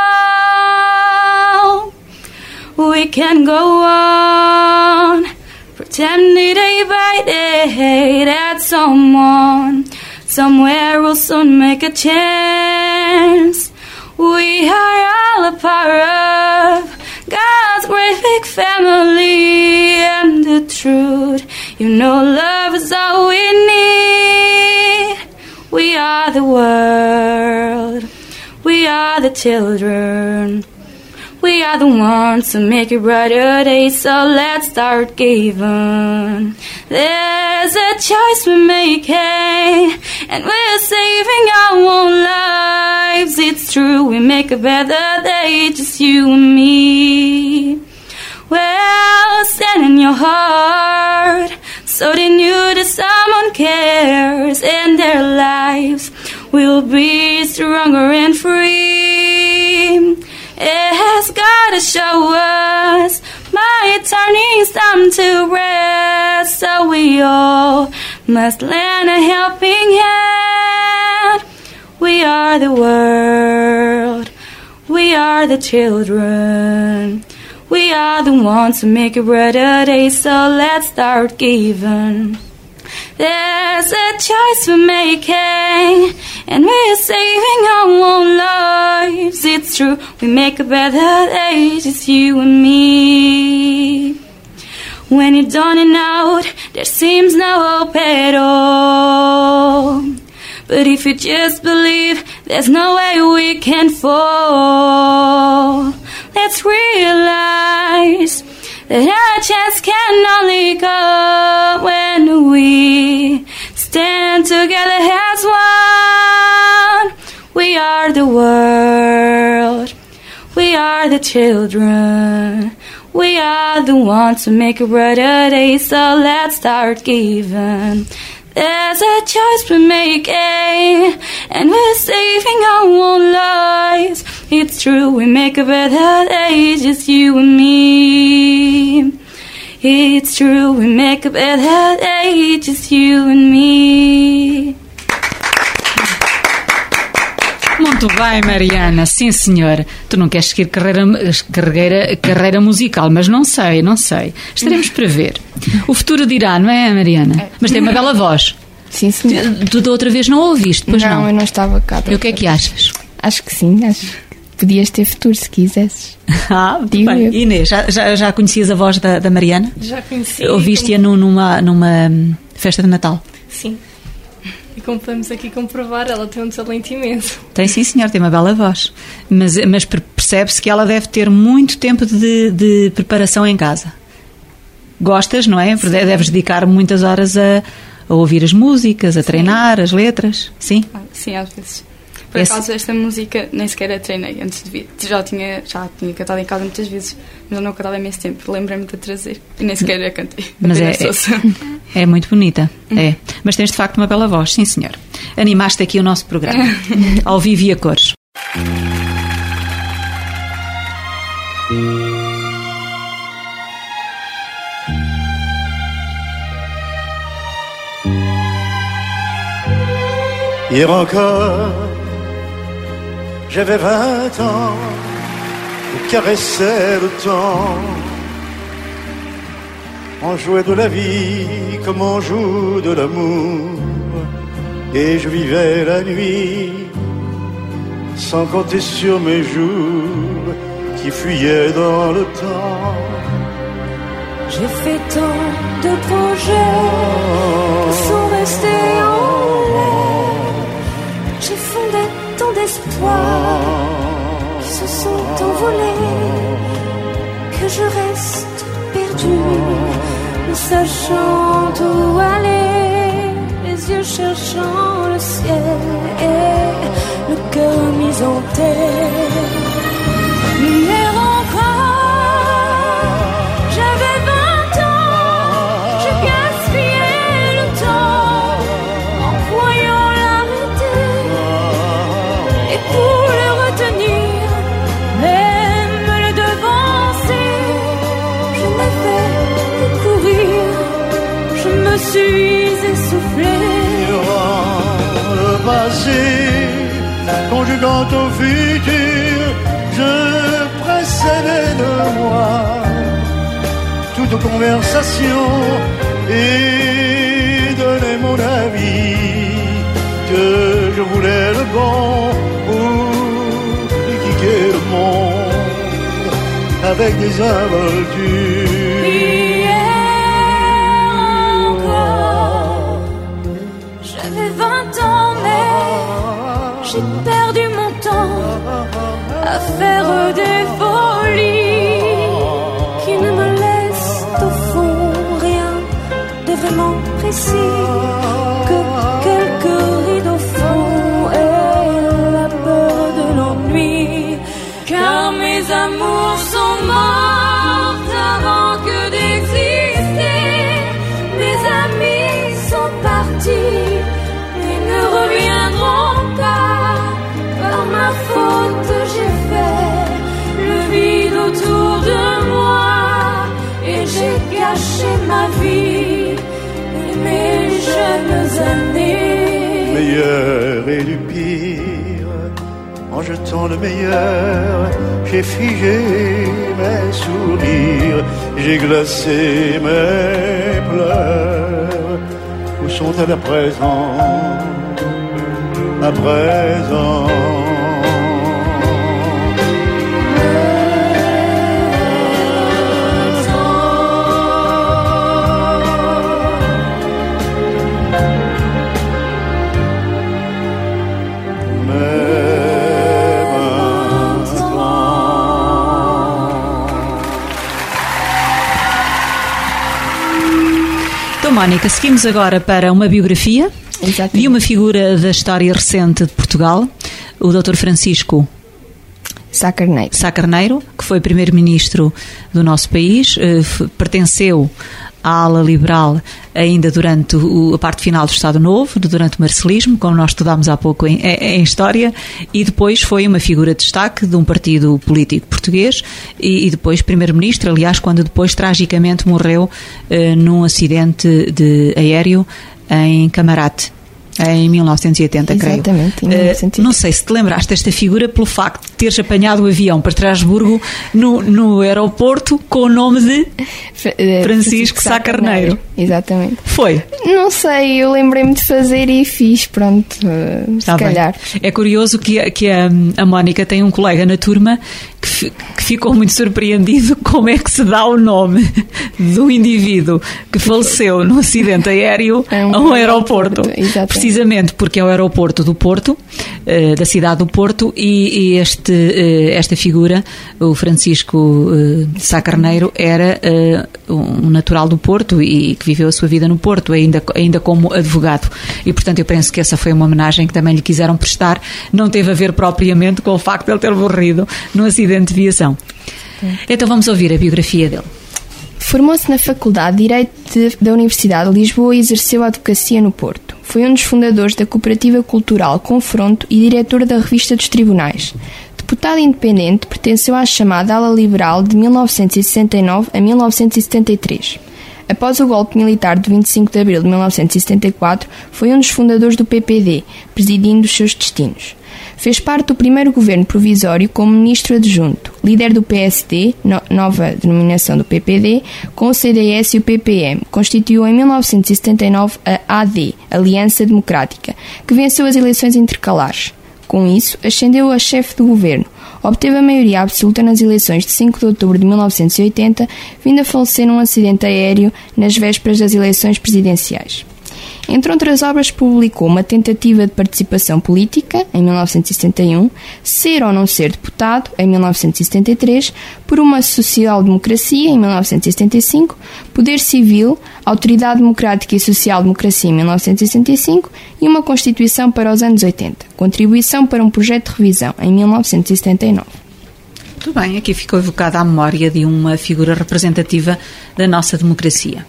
all. We can go on pretending day by day that someone somewhere will soon make a chance. We are all a part of God's great big family, and the truth, you know, love is all we need. We are the world, we are the children, we are the ones to make it brighter days, so let's start giving. There's a choice we're making, and we're saving our own lives it's true, we make a better day, just you and me. Well, stand in your heart, so they knew that someone cares, and their lives will be stronger and free. It has gotta show us my turning's time to rest, so we all must lend a helping hand. We are the world, we are the children, we are the ones who make a brighter day, so let's start giving. There's a choice we're making, and we're saving our own lives. It's true, we make a better day, just you and me. When you're down and out, there seems no hope at all. But if you just believe, there's no way we can fall. Let's realize that our chance can only come when we stand together as one. We are the world, we are the children, we are the ones who make a brighter day, so let's start giving. There's a choice we're making, and we're saving our own lives. It's true, we make a better day, just you and me. It's true, we make a better day, just you and me. Muito bem, Mariana, sim senhor. Tu não queres seguir carreira musical, mas não sei. Estaremos para ver. O futuro dirá, não é, Mariana? É. Mas tem uma bela voz. Sim, senhor. Tu da outra vez não a ouviste, pois não? Não, eu não estava cá. E o que é que achas? Acho que sim, acho que podias ter futuro se quisesses. Muito bem. Inês, já conhecias a voz da Mariana? Já conheci. Ouviste-a numa festa de Natal? Sim. E como podemos aqui comprovar, ela tem um talento imenso. Tem, sim, senhor, tem uma bela voz. Mas percebe-se que ela deve ter muito tempo de preparação em casa. Gostas, não é? Sim. Deves dedicar muitas horas a ouvir as músicas, a treinar as letras. Sim? Sim, às vezes. Por acaso, esta música nem sequer a treinei antes de vir. Já tinha cantado em casa muitas vezes, mas eu não cantava há imenso tempo. Lembrei-me de trazer e nem sequer a cantei. Mas é muito bonita. É. Mas tens de facto uma bela voz, sim senhor. Animaste aqui o nosso programa, ao vivo e a cores. Hier encore, j'avais 20 ans, je caressais le temps. On jouait de la vie comme on joue de l'amour. Et je vivais la nuit sans compter sur mes jours qui fuyaient dans le temps. J'ai fait tant de projets qui sont restés en l'air. J'ai fondé tant d'espoirs qui se sont envolés, que je reste perdue, ne sachant où aller, les yeux cherchant le ciel et le cœur mis en terre. Hier encore, j'avais 20 ans, j'ai gaspillé le temps en croyant l'arrêter, et pour le retenir, même le devancer, je n'ai fait que courir, je me suis essoufflé. Le passé, conjuguant au futur, je précédais de moi toute conversation et donnais mon avis, que je voulais le bon pour quitter le monde avec des involtures. Hier encore, j'avais 20 ans, mais j'ai perdu mon temps à faire des folies qui ne me laissent au fond rien de vraiment précis, que quelques rides au fond et la peur de l'ennui. amours sont mortes avant que d'exister. Mes amis sont partis et ne reviendront pas. Par ma faute, j'ai fait le vide autour de moi et j'ai gâché ma vie et mes jeunes années. Meilleur et du pire, en jetant le meilleur, j'ai figé mes sourires, j'ai glacé mes pleurs. Où sont-elles à présent? À présent. Mónica, seguimos agora para uma biografia. Exatamente. De uma figura da história recente de Portugal, o Dr. Francisco Sá Carneiro, que foi primeiro-ministro do nosso país, pertenceu à ala liberal ainda durante a parte final do Estado Novo, durante o marcelismo, como nós estudámos há pouco em História, e depois foi uma figura de destaque de um partido político português e depois primeiro-ministro, aliás, quando depois tragicamente morreu num acidente de aéreo em Camarate, em 1980, creio. Exatamente, em 1980. Não sei se te lembraste desta figura pelo facto de teres apanhado o avião para Estrasburgo no aeroporto com o nome de Francisco Sá Carneiro. Exatamente. Foi? Não sei, eu lembrei-me de fazer e fiz, pronto, se calhar. É curioso que a Mónica tem um colega na turma que ficou muito surpreendido como é que se dá o nome do indivíduo que faleceu num acidente aéreo a um aeroporto. Exatamente. Precisamente porque é o aeroporto do Porto, da cidade do Porto, e esta figura, o Francisco Sá Carneiro, era um natural do Porto e que viveu a sua vida no Porto, ainda como advogado. E, portanto, eu penso que essa foi uma homenagem que também lhe quiseram prestar. Não teve a ver propriamente com o facto de ele ter morrido num acidente de viação. Então vamos ouvir a biografia dele. Formou-se na Faculdade de Direito da Universidade de Lisboa e exerceu a advocacia no Porto. Foi um dos fundadores da Cooperativa Cultural Confronto e diretor da Revista dos Tribunais. Deputado independente, pertenceu à chamada ala liberal de 1969 a 1973. Após o golpe militar de 25 de abril de 1974, foi um dos fundadores do PPD, presidindo os seus destinos. Fez parte do primeiro governo provisório como ministro adjunto, líder do PSD, nova denominação do PPD, com o CDS e o PPM. Constituiu em 1979 a AD, Aliança Democrática, que venceu as eleições intercalares. Com isso, ascendeu a chefe do governo. Obteve a maioria absoluta nas eleições de 5 de outubro de 1980, vindo a falecer num acidente aéreo nas vésperas das eleições presidenciais. Entre outras obras, publicou Uma Tentativa de Participação Política, em 1971, Ser ou Não Ser Deputado, em 1973, Por uma Social-Democracia, em 1975, Poder Civil, Autoridade Democrática e Social-Democracia, em 1975, e Uma Constituição para os anos 80, Contribuição para um Projeto de Revisão, em 1979. Muito bem, aqui ficou evocada a memória de uma figura representativa da nossa democracia.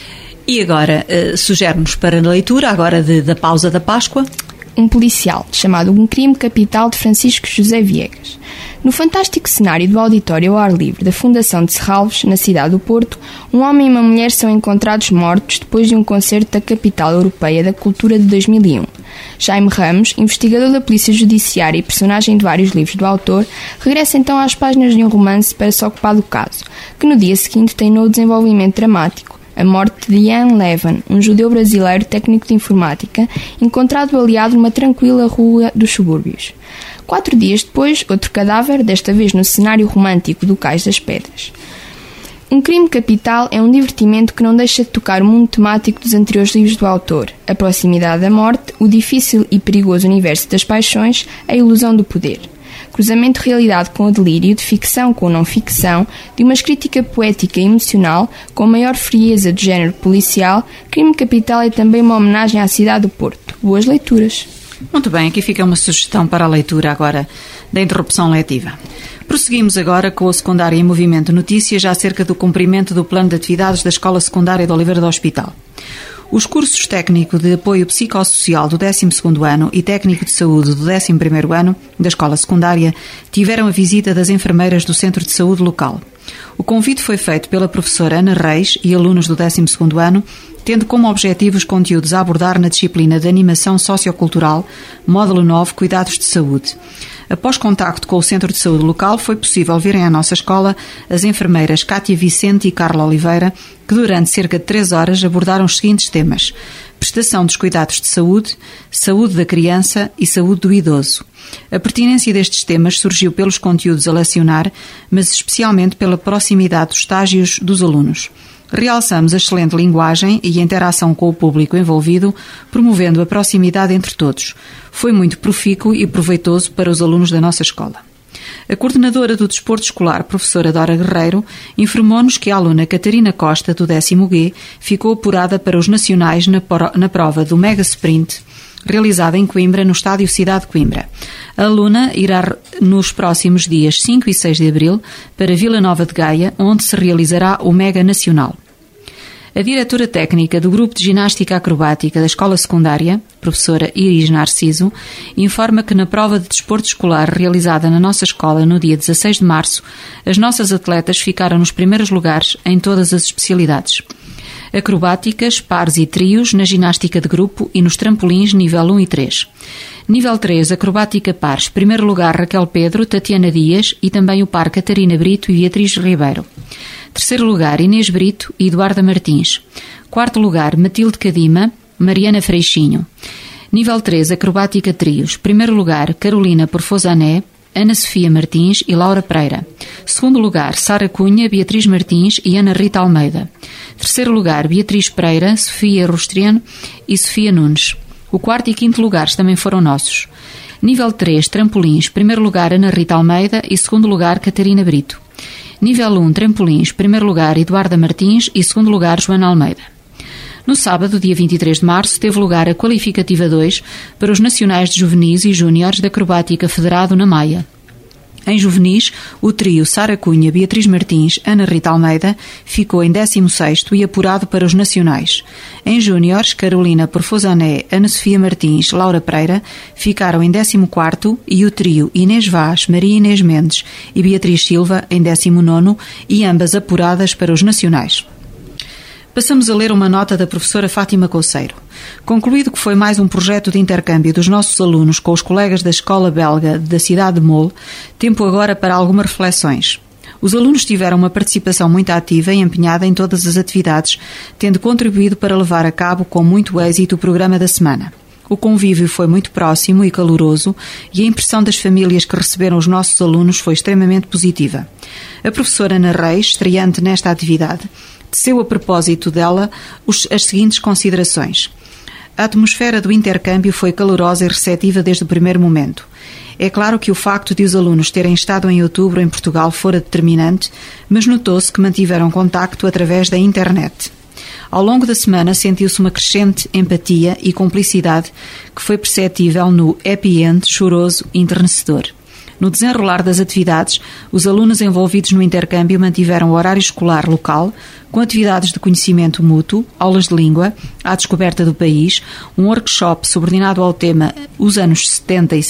E agora, sugere-nos para a leitura, agora da pausa da Páscoa, um policial, chamado Um Crime Capital, de Francisco José Viegas. No fantástico cenário do auditório ao ar livre da Fundação de Serralves, na cidade do Porto, um homem e uma mulher são encontrados mortos depois de um concerto da Capital Europeia da Cultura de 2001. Jaime Ramos, investigador da Polícia Judiciária e personagem de vários livros do autor, regressa então às páginas de um romance para se ocupar do caso, que no dia seguinte tem novo desenvolvimento dramático. A morte de Ian Levin, um judeu brasileiro técnico de informática, encontrado baleado numa tranquila rua dos subúrbios. 4 dias depois, outro cadáver, desta vez no cenário romântico do Cais das Pedras. Um Crime Capital é um divertimento que não deixa de tocar o mundo temático dos anteriores livros do autor, a proximidade da morte, o difícil e perigoso universo das paixões, a ilusão do poder. Cruzamento de realidade com o delírio, de ficção com não ficção, de uma crítica poética e emocional, com a maior frieza do género policial, Crime Capital é também uma homenagem à cidade do Porto. Boas leituras. Muito bem, aqui fica uma sugestão para a leitura agora da interrupção letiva. Prosseguimos agora com o Secundário em Movimento Notícias acerca do cumprimento do plano de atividades da Escola Secundária de Oliveira do Hospital. Os cursos técnico de apoio psicossocial do 12º ano e técnico de saúde do 11º ano da escola secundária tiveram a visita das enfermeiras do centro de saúde local. O convite foi feito pela professora Ana Reis e alunos do 12º ano, tendo como objetivo os conteúdos a abordar na disciplina de Animação Sociocultural, Módulo 9, Cuidados de Saúde. Após contacto com o centro de saúde local, foi possível virem à nossa escola as enfermeiras Cátia Vicente e Carla Oliveira, que durante cerca de 3 horas abordaram os seguintes temas: prestação dos cuidados de saúde, saúde da criança e saúde do idoso. A pertinência destes temas surgiu pelos conteúdos a lecionar, mas especialmente pela proximidade dos estágios dos alunos. Realçamos a excelente linguagem e a interação com o público envolvido, promovendo a proximidade entre todos. Foi muito profícuo e proveitoso para os alunos da nossa escola. A coordenadora do desporto escolar, professora Dora Guerreiro, informou-nos que a aluna Catarina Costa, do 10º G, ficou apurada para os nacionais na prova do Mega Sprint, realizada em Coimbra, no estádio Cidade de Coimbra. A aluna irá nos próximos dias 5 e 6 de abril para Vila Nova de Gaia, onde se realizará o Mega Nacional. A diretora técnica do Grupo de Ginástica Acrobática da Escola Secundária, professora Iris Narciso, informa que na prova de desporto escolar realizada na nossa escola no dia 16 de março, as nossas atletas ficaram nos primeiros lugares em todas as especialidades: acrobáticas, pares e trios, na ginástica de grupo e nos trampolins nível 1 e 3. Nível 3, acrobática pares. Primeiro lugar, Raquel Pedro, Tatiana Dias e também o par Catarina Brito e Beatriz Ribeiro. Terceiro lugar, Inês Brito e Eduarda Martins. Quarto lugar, Matilde Cadima, Mariana Freixinho. Nível 3, acrobática trios. Primeiro lugar, Carolina Porfosané, Ana Sofia Martins e Laura Pereira. Segundo lugar, Sara Cunha, Beatriz Martins e Ana Rita Almeida. Terceiro lugar, Beatriz Pereira, Sofia Rostriano e Sofia Nunes. O quarto e quinto lugares também foram nossos. Nível 3, trampolins. Primeiro lugar, Ana Rita Almeida e segundo lugar, Catarina Brito. Nível 1, trampolins. Primeiro lugar, Eduarda Martins e segundo lugar, Joana Almeida. No sábado, dia 23 de março, teve lugar a qualificativa 2 para os nacionais de juvenis e júniores da acrobática federado na Maia. Em juvenis, o trio Sara Cunha, Beatriz Martins, Ana Rita Almeida ficou em 16º e apurado para os nacionais. Em júniores, Carolina Porfosané, Ana Sofia Martins, Laura Pereira ficaram em 14º e o trio Inês Vaz, Maria Inês Mendes e Beatriz Silva em 19º e ambas apuradas para os nacionais. Passamos a ler uma nota da professora Fátima Couceiro. Concluído que foi mais um projeto de intercâmbio dos nossos alunos com os colegas da escola belga da cidade de Mole, tempo agora para algumas reflexões. Os alunos tiveram uma participação muito ativa e empenhada em todas as atividades, tendo contribuído para levar a cabo com muito êxito o programa da semana. O convívio foi muito próximo e caloroso e a impressão das famílias que receberam os nossos alunos foi extremamente positiva. A professora Ana Reis, estreante nesta atividade, teceu a propósito dela as seguintes considerações. A atmosfera do intercâmbio foi calorosa e receptiva desde o primeiro momento. É claro que o facto de os alunos terem estado em outubro em Portugal fora determinante, mas notou-se que mantiveram contacto através da internet. Ao longo da semana sentiu-se uma crescente empatia e cumplicidade que foi perceptível no happy end choroso e enternecedor. No desenrolar das atividades, os alunos envolvidos no intercâmbio mantiveram o horário escolar local, com atividades de conhecimento mútuo, aulas de língua, à descoberta do país, um workshop subordinado ao tema Os anos 60 e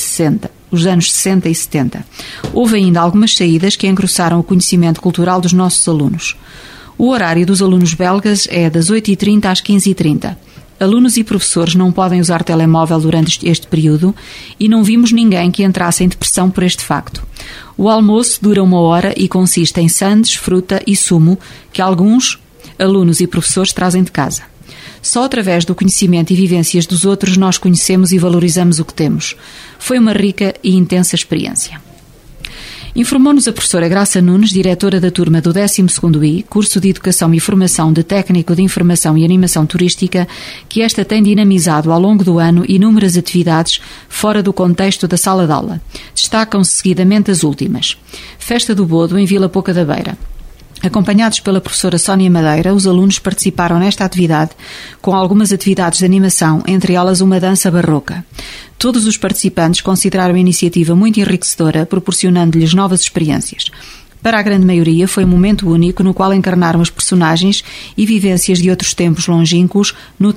70. Houve ainda algumas saídas que engrossaram o conhecimento cultural dos nossos alunos. O horário dos alunos belgas é das 8h30 às 15h30. Alunos e professores não podem usar telemóvel durante este período e não vimos ninguém que entrasse em depressão por este facto. O almoço dura 1 hora e consiste em sandes, fruta e sumo que alguns alunos e professores trazem de casa. Só através do conhecimento e vivências dos outros nós conhecemos e valorizamos o que temos. Foi uma rica e intensa experiência. Informou-nos a professora Graça Nunes, diretora da turma do 12º I, curso de Educação e Formação de Técnico de Informação e Animação Turística, que esta tem dinamizado ao longo do ano inúmeras atividades fora do contexto da sala de aula. Destacam-se seguidamente as últimas. Festa do Bodo em Vila Pouca da Beira. Acompanhados pela professora Sónia Madeira, os alunos participaram nesta atividade com algumas atividades de animação, entre elas uma dança barroca. Todos os participantes consideraram a iniciativa muito enriquecedora, proporcionando-lhes novas experiências. Para a grande maioria, foi um momento único no qual encarnaram as personagens e vivências de outros tempos longínquos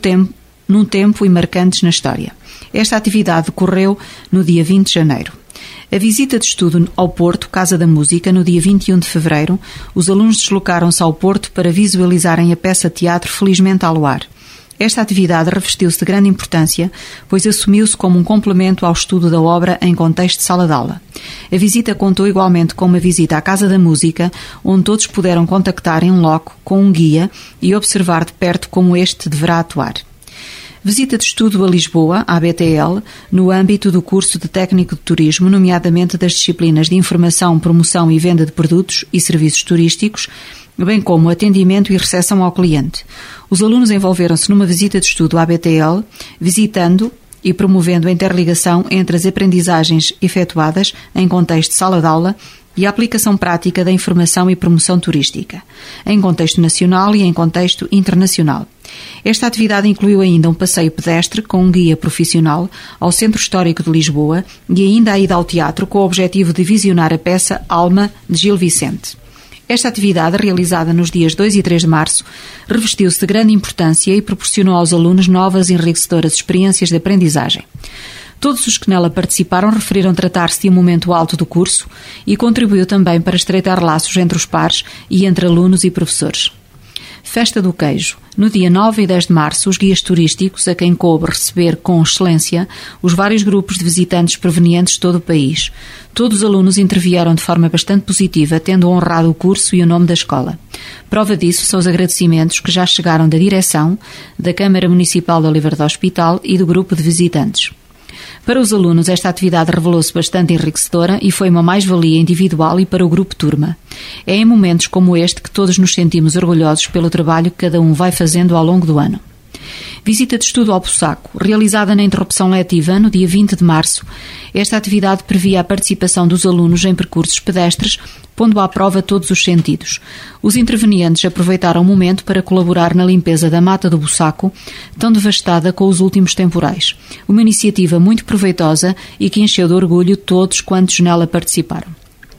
num tempo e marcantes na história. Esta atividade decorreu no dia 20 de janeiro. A visita de estudo ao Porto, Casa da Música, no dia 21 de fevereiro, os alunos deslocaram-se ao Porto para visualizarem a peça de teatro Felizmente ao Luar. Esta atividade revestiu-se de grande importância, pois assumiu-se como um complemento ao estudo da obra em contexto de sala de aula. A visita contou igualmente com uma visita à Casa da Música, onde todos puderam contactar em loco com um guia e observar de perto como este deverá atuar. Visita de estudo a Lisboa, à BTL, no âmbito do curso de Técnico de Turismo, nomeadamente das disciplinas de Informação, Promoção e Venda de Produtos e Serviços Turísticos, bem como atendimento e recepção ao cliente. Os alunos envolveram-se numa visita de estudo à BTL, visitando e promovendo a interligação entre as aprendizagens efetuadas em contexto de sala de aula e a aplicação prática da informação e promoção turística, em contexto nacional e em contexto internacional. Esta atividade incluiu ainda um passeio pedestre com um guia profissional ao Centro Histórico de Lisboa e ainda a ida ao teatro com o objetivo de visionar a peça Alma, de Gil Vicente. Esta atividade, realizada nos dias 2 e 3 de março, revestiu-se de grande importância e proporcionou aos alunos novas e enriquecedoras experiências de aprendizagem. Todos os que nela participaram referiram tratar-se de um momento alto do curso e contribuiu também para estreitar laços entre os pares e entre alunos e professores. Festa do Queijo. No dia 9 e 10 de março, os guias turísticos, a quem coube receber com excelência os vários grupos de visitantes provenientes de todo o país. Todos os alunos intervieram de forma bastante positiva, tendo honrado o curso e o nome da escola. Prova disso são os agradecimentos que já chegaram da direção, da Câmara Municipal de Oliveira do Hospital e do grupo de visitantes. Para os alunos, esta atividade revelou-se bastante enriquecedora e foi uma mais-valia individual e para o grupo turma. É em momentos como este que todos nos sentimos orgulhosos pelo trabalho que cada um vai fazendo ao longo do ano. Visita de estudo ao Bussaco, realizada na interrupção letiva no dia 20 de março. Esta atividade previa a participação dos alunos em percursos pedestres, pondo à prova todos os sentidos. Os intervenientes aproveitaram o momento para colaborar na limpeza da mata do Bussaco, tão devastada com os últimos temporais. Uma iniciativa muito proveitosa e que encheu de orgulho todos quantos nela participaram.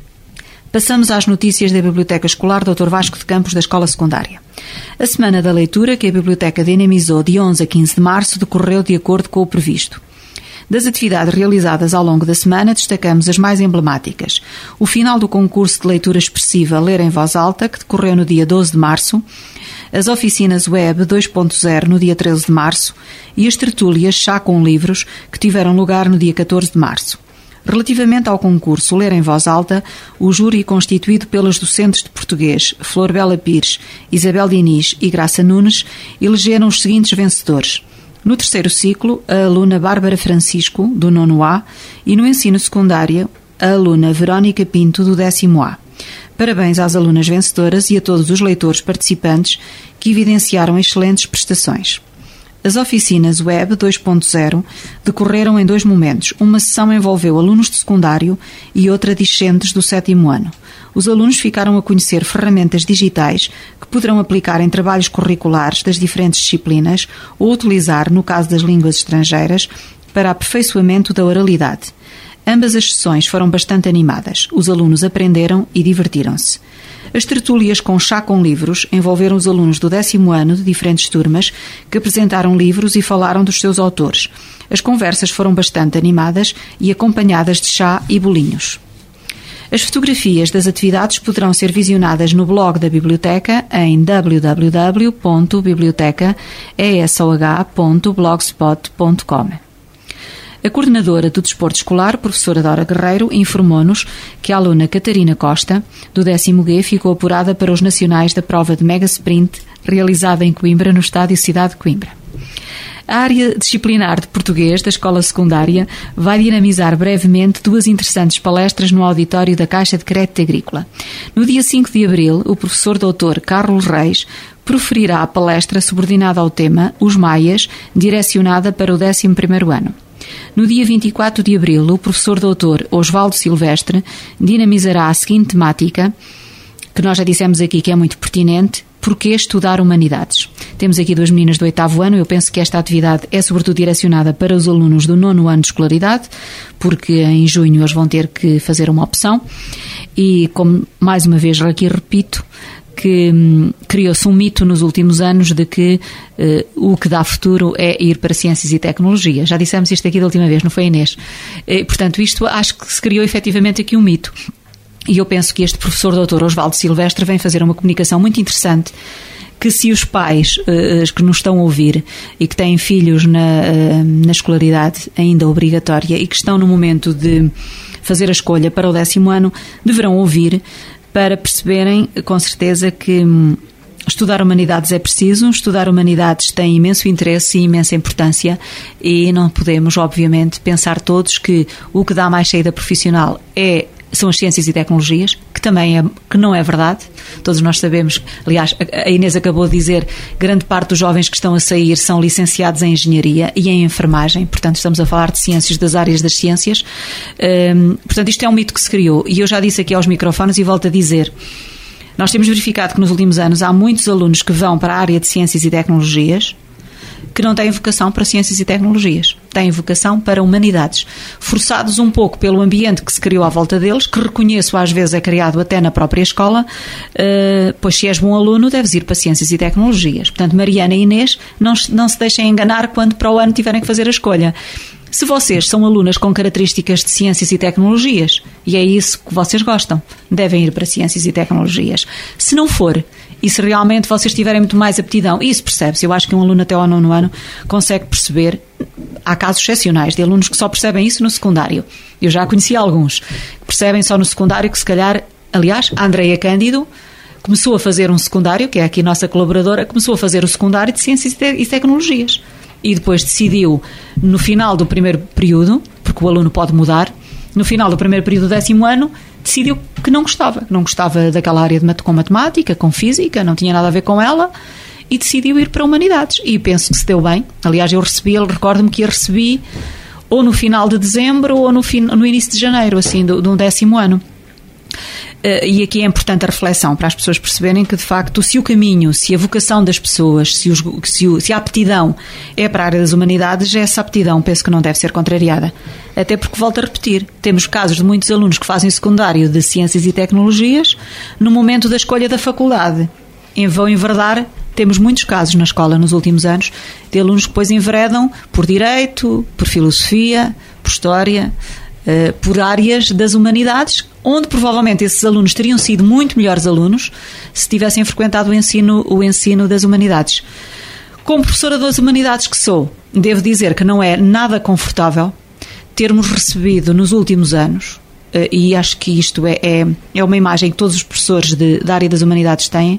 Passamos às notícias da Biblioteca Escolar Dr. Vasco de Campos da Escola Secundária. A Semana da Leitura, que a Biblioteca dinamizou de 11 a 15 de março, decorreu de acordo com o previsto. Das atividades realizadas ao longo da semana, destacamos as mais emblemáticas. O final do concurso de leitura expressiva Ler em Voz Alta, que decorreu no dia 12 de março, as oficinas Web 2.0 no dia 13 de março e as tertúlias Chá com Livros, que tiveram lugar no dia 14 de março. Relativamente ao concurso Ler em Voz Alta, o júri, constituído pelas docentes de português Flor Bela Pires, Isabel Diniz e Graça Nunes, elegeram os seguintes vencedores. No terceiro ciclo, a aluna Bárbara Francisco, do 9º A, e no ensino secundário, a aluna Verónica Pinto, do 10º A. Parabéns às alunas vencedoras e a todos os leitores participantes que evidenciaram excelentes prestações. As oficinas Web 2.0 decorreram em 2 momentos. Uma sessão envolveu alunos de secundário e outra discentes do 7º ano. Os alunos ficaram a conhecer ferramentas digitais que poderão aplicar em trabalhos curriculares das diferentes disciplinas ou utilizar, no caso das línguas estrangeiras, para aperfeiçoamento da oralidade. Ambas as sessões foram bastante animadas. Os alunos aprenderam e divertiram-se. As tertúlias com Chá com Livros envolveram os alunos do 10º ano de diferentes turmas que apresentaram livros e falaram dos seus autores. As conversas foram bastante animadas e acompanhadas de chá e bolinhos. As fotografias das atividades poderão ser visionadas no blog da Biblioteca em www.bibliotecaesoh.blogspot.com. A coordenadora do Desporto Escolar, professora Dora Guerreiro, informou-nos que a aluna Catarina Costa, do 10º G, ficou apurada para os nacionais da prova de Mega Sprint, realizada em Coimbra, no estádio Cidade de Coimbra. A área disciplinar de português da escola secundária vai dinamizar brevemente 2 interessantes palestras no auditório da Caixa de Crédito Agrícola. No dia 5 de abril, o professor Dr. Carlos Reis proferirá a palestra subordinada ao tema Os Maias, direcionada para o 11º ano. No dia 24 de abril, o professor Dr. Osvaldo Silvestre dinamizará a seguinte temática: que nós já dissemos aqui que é muito pertinente. Porquê estudar humanidades? Temos aqui 2 meninas do 8º ano. Eu penso que esta atividade é sobretudo direcionada para os alunos do 9º ano de escolaridade, porque em junho eles vão ter que fazer uma opção. E, como mais uma vez aqui repito, que criou-se um mito nos últimos anos de que o que dá futuro é ir para ciências e tecnologia. Já dissemos isto aqui da última vez, não foi, Inês? Portanto, isto acho que se criou efetivamente aqui um mito. E eu penso que este professor doutor Osvaldo Silvestre vem fazer uma comunicação muito interessante, que se os pais que nos estão a ouvir e que têm filhos na escolaridade ainda obrigatória e que estão no momento de fazer a escolha para o 10º ano, deverão ouvir para perceberem com certeza que estudar humanidades é preciso. Estudar humanidades tem imenso interesse e imensa importância, e não podemos, obviamente, pensar todos que o que dá mais saída profissional são as ciências e tecnologias, que não é verdade. Todos nós sabemos, aliás, a Inês acabou de dizer, grande parte dos jovens que estão a sair são licenciados em engenharia e em enfermagem, portanto estamos a falar de ciências, das áreas das ciências. Portanto, isto é um mito que se criou, e eu já disse aqui aos microfones e volto a dizer, nós temos verificado que nos últimos anos há muitos alunos que vão para a área de ciências e tecnologias que não têm vocação para ciências e tecnologias, têm vocação para humanidades, forçados um pouco pelo ambiente que se criou à volta deles, que reconheço às vezes é criado até na própria escola, pois se és bom aluno deves ir para ciências e tecnologias. Portanto, Mariana e Inês, não se deixem enganar quando para o ano tiverem que fazer a escolha. Se vocês são alunas com características de ciências e tecnologias, e é isso que vocês gostam, devem ir para ciências e tecnologias. Se não for, e se realmente vocês tiverem muito mais aptidão, isso percebe-se. Eu acho que um aluno até ao 9º ano consegue perceber. Há casos excepcionais de alunos que só percebem isso no secundário. Eu já conheci alguns que percebem só no secundário, que se calhar, aliás, a Andreia Cândido começou a fazer um secundário, que é aqui a nossa colaboradora, começou a fazer o secundário de ciências e tecnologias. E depois decidiu, no final do primeiro período, porque o aluno pode mudar, no final do primeiro período do 10º ano, decidiu que não gostava daquela área com matemática, com física, não tinha nada a ver com ela, e decidiu ir para humanidades. E penso que se deu bem. Aliás, recordo-me que a recebi ou no final de dezembro ou no início de janeiro, assim, de um 10º ano. E aqui é importante a reflexão para as pessoas perceberem que, de facto, se o caminho, se a vocação das pessoas, se a aptidão é para a área das humanidades, essa aptidão penso que não deve ser contrariada. Até porque, volto a repetir, temos casos de muitos alunos que fazem secundário de ciências e tecnologias no momento da escolha da faculdade. Vão enverdar, temos muitos casos na escola nos últimos anos, de alunos que depois enveredam por direito, por filosofia, por história, por áreas das humanidades, onde provavelmente esses alunos teriam sido muito melhores alunos se tivessem frequentado o ensino das humanidades. Como professora das humanidades que sou, devo dizer que não é nada confortável termos recebido nos últimos anos, e acho que isto é uma imagem que todos os professores da área das humanidades têm,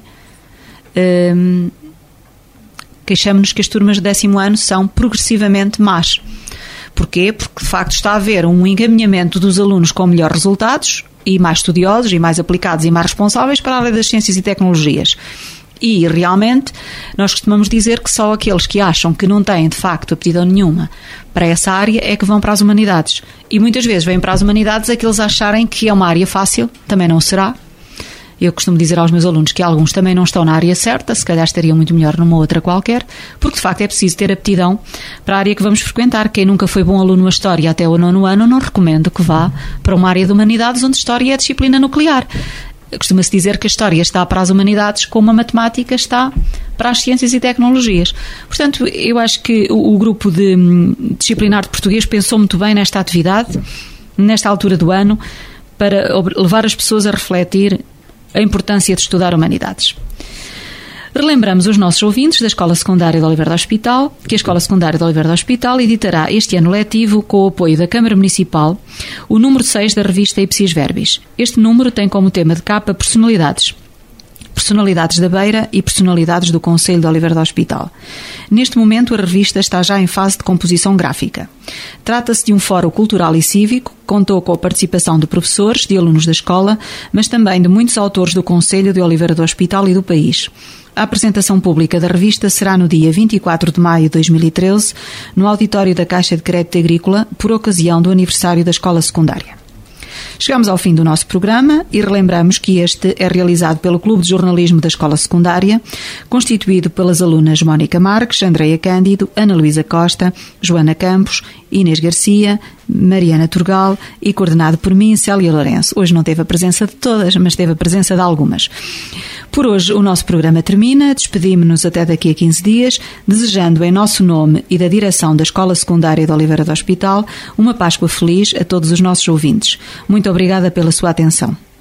queixamos-nos que as turmas de 10º ano são progressivamente más. Porquê? Porque de facto está a haver um encaminhamento dos alunos com melhores resultados e mais estudiosos e mais aplicados e mais responsáveis para a área das ciências e tecnologias. E realmente nós costumamos dizer que só aqueles que acham que não têm de facto aptidão nenhuma para essa área é que vão para as humanidades. E muitas vezes vêm para as humanidades aqueles acharem que é uma área fácil, também não será. Eu costumo dizer aos meus alunos que alguns também não estão na área certa, se calhar estariam muito melhor numa outra qualquer, porque de facto é preciso ter aptidão para a área que vamos frequentar. Quem nunca foi bom aluno a História até o 9º ano, não recomendo que vá para uma área de humanidades onde História é disciplina nuclear. Costuma-se dizer que a História está para as humanidades como a Matemática está para as Ciências e Tecnologias. Portanto, eu acho que o grupo disciplinar de Português pensou muito bem nesta atividade, nesta altura do ano, para levar as pessoas a refletir a importância de estudar humanidades. Relembramos os nossos ouvintes da Escola Secundária de Oliveira do Hospital, que a Escola Secundária de Oliveira do Hospital editará este ano letivo, com o apoio da Câmara Municipal, o número 6 da revista Ipsis Verbis. Este número tem como tema de capa personalidades. Personalidades da Beira e personalidades do Concelho de Oliveira do Hospital. Neste momento, a revista está já em fase de composição gráfica. Trata-se de um fórum cultural e cívico, que contou com a participação de professores, de alunos da escola, mas também de muitos autores do Concelho de Oliveira do Hospital e do país. A apresentação pública da revista será no dia 24 de maio de 2013, no auditório da Caixa de Crédito Agrícola, por ocasião do aniversário da escola secundária. Chegamos ao fim do nosso programa e relembramos que este é realizado pelo Clube de Jornalismo da Escola Secundária, constituído pelas alunas Mónica Marques, Andreia Cândido, Ana Luísa Costa, Joana Campos, Inês Garcia, Mariana Turgal e coordenado por mim, Célia Lourenço. Hoje não teve a presença de todas, mas teve a presença de algumas. Por hoje o nosso programa termina, despedimos-nos até daqui a 15 dias, desejando em nosso nome e da direção da Escola Secundária de Oliveira do Hospital uma Páscoa feliz a todos os nossos ouvintes. Muito obrigada pela sua atenção.